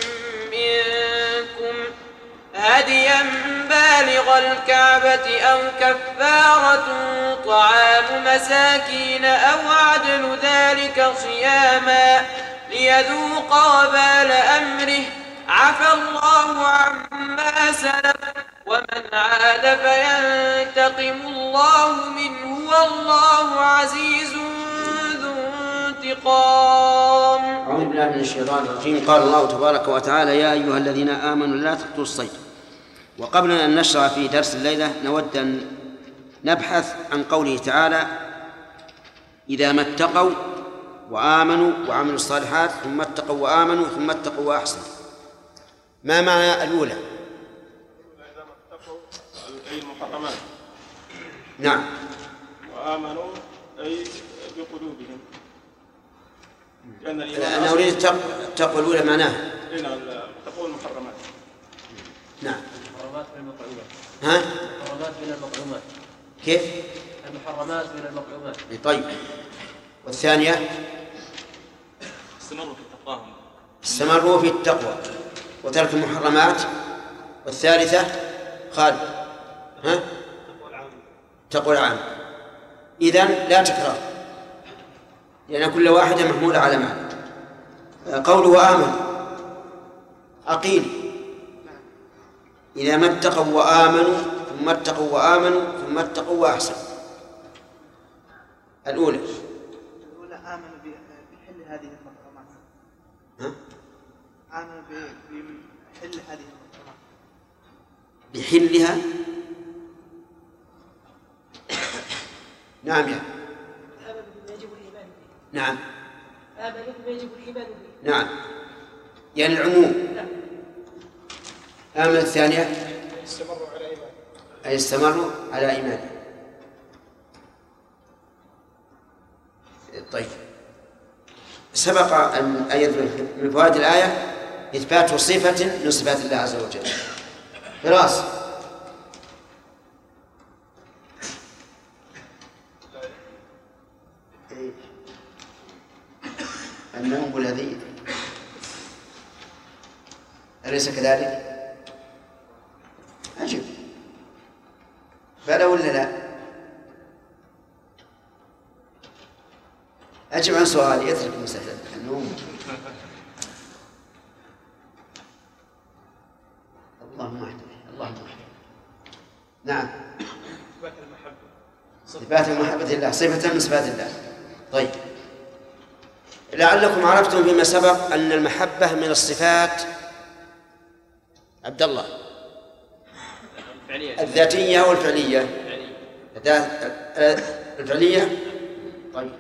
منكم هديا بالغ الكعبة أو كفارة طعام مساكين أو عدل ذلك صياما ليذوق وبال أمره، عفى الله عما سلف ومن عاد فينتقم الله منه والله عزيز ذو انتقام. أعوذ بالله من الشيطان الرجيم. قال الله تبارك وتعالى يا أيها الذين آمنوا لا تقتلوا الصيد. وقبل أن نشرع في درس الليلة نود أن نبحث عن قوله تعالى إذا ما اتقوا وآمنوا وعملوا الصالحات ثم اتقوا وآمنوا ثم اتقوا وأحسنوا. ما معنى الأولى؟ إذا ما اتقوا أي المحرمات. نعم. وآمنوا أي بقلوبهم. أنا أريد التقوى الأولى معناها تقوى المحرمات. نعم. المحرمات من المطعومات. ها؟ المحرمات من المطعومات. كيف؟ المحرمات من المطعومات. طيب. والثانية؟ استمروا في التقوى وترك المحرمات. والثالثة خالد ها؟ تقوى العام. إذن لا تكرار لأن كل واحدة محمولة على معنى. قوله آمن أقيل إذا ما اتقوا وآمنوا ثم اتقوا وآمنوا ثم اتقوا وأحسنوا. الأولى آمنوا بحل هذه المحرمات. ها؟ آمنوا بحل هذه المحرمات. بحلها. نعم يا آمنوا بما يجب الإيمان به. نعم. آمنوا بما يجب الإيمان به. نعم يعني العموم. نعم. آمن الثانية استمروا على إيمان. أي استمروا على إيمان. طيب سبق أن أيضا من فوائد الآية إثبات صفة من صفات الله عز وجل. فراس النوم الذي أليس كذلك؟ أجب بلى ولا لا؟ أجب عن سؤالي اترك مسألة النوم. اللهم اهدنا اللهم اهدنا. نعم. إثبات المحبة. إثبات محبة الله صفة من صفات الله. طيب، لعلكم عرفتم فيما سبق أن المحبة من الصفات عبد الله الذاتية والفعلية. الفعلية. طيب،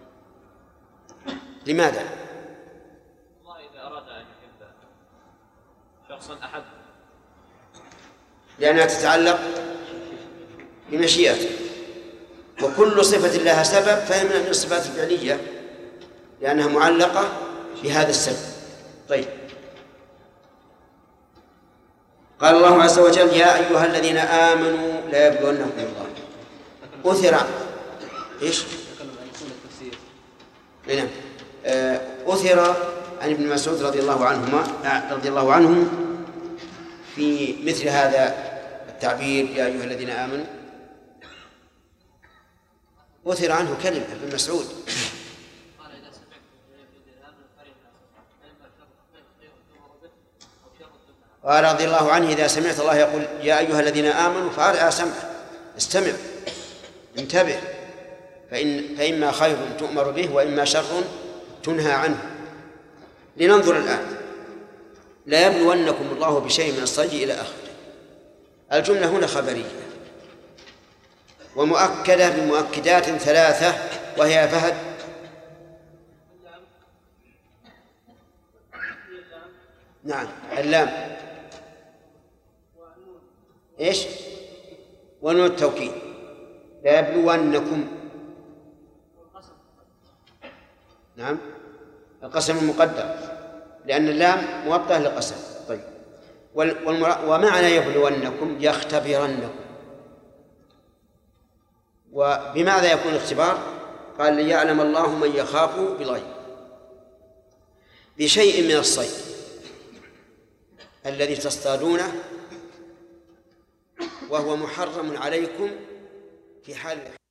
لماذا؟ الله إذا أراد أن يحب شخصا أحب، لأنها تتعلق بمشيئته، وكل صفة لها سبب فهي من الصفات الفعلية لأنها معلقة بهذا السبب. طيب، قال الله عز وجل: يا أيها الذين آمنوا لا يبلونكم الله. أثر إيش؟ نعم، أثر عن ابن مسعود رضي الله عنه في مثل هذا التعبير يا أيها الذين آمنوا، أثر عنه كلمة ابن مسعود قال رضي الله عنه: إذا سمعت الله يقول يا أيها الذين آمنوا فأرع سمعك، استمع، انتبه، فإما خير تؤمر به وإما شر تنهى عنه. لننظر الآن: لا يبلونكم الله بشيء من الصيد إلى آخره. الجملة هنا خبرية ومؤكدة بمؤكدات ثلاثة، وهي فهد نعم اللام إيش؟ ونون التوكيد. لا يبلونكم، نعم القسم المقدر لأن اللام موطأة للقسم. طيب، ومعنى يبلونكم يختبرنكم. وبماذا يكون الاختبار؟ قال: ليعلم الله من يخاف بالغيب بشيء من الصيد الذي تصطادونه وهو محرم عليكم في حال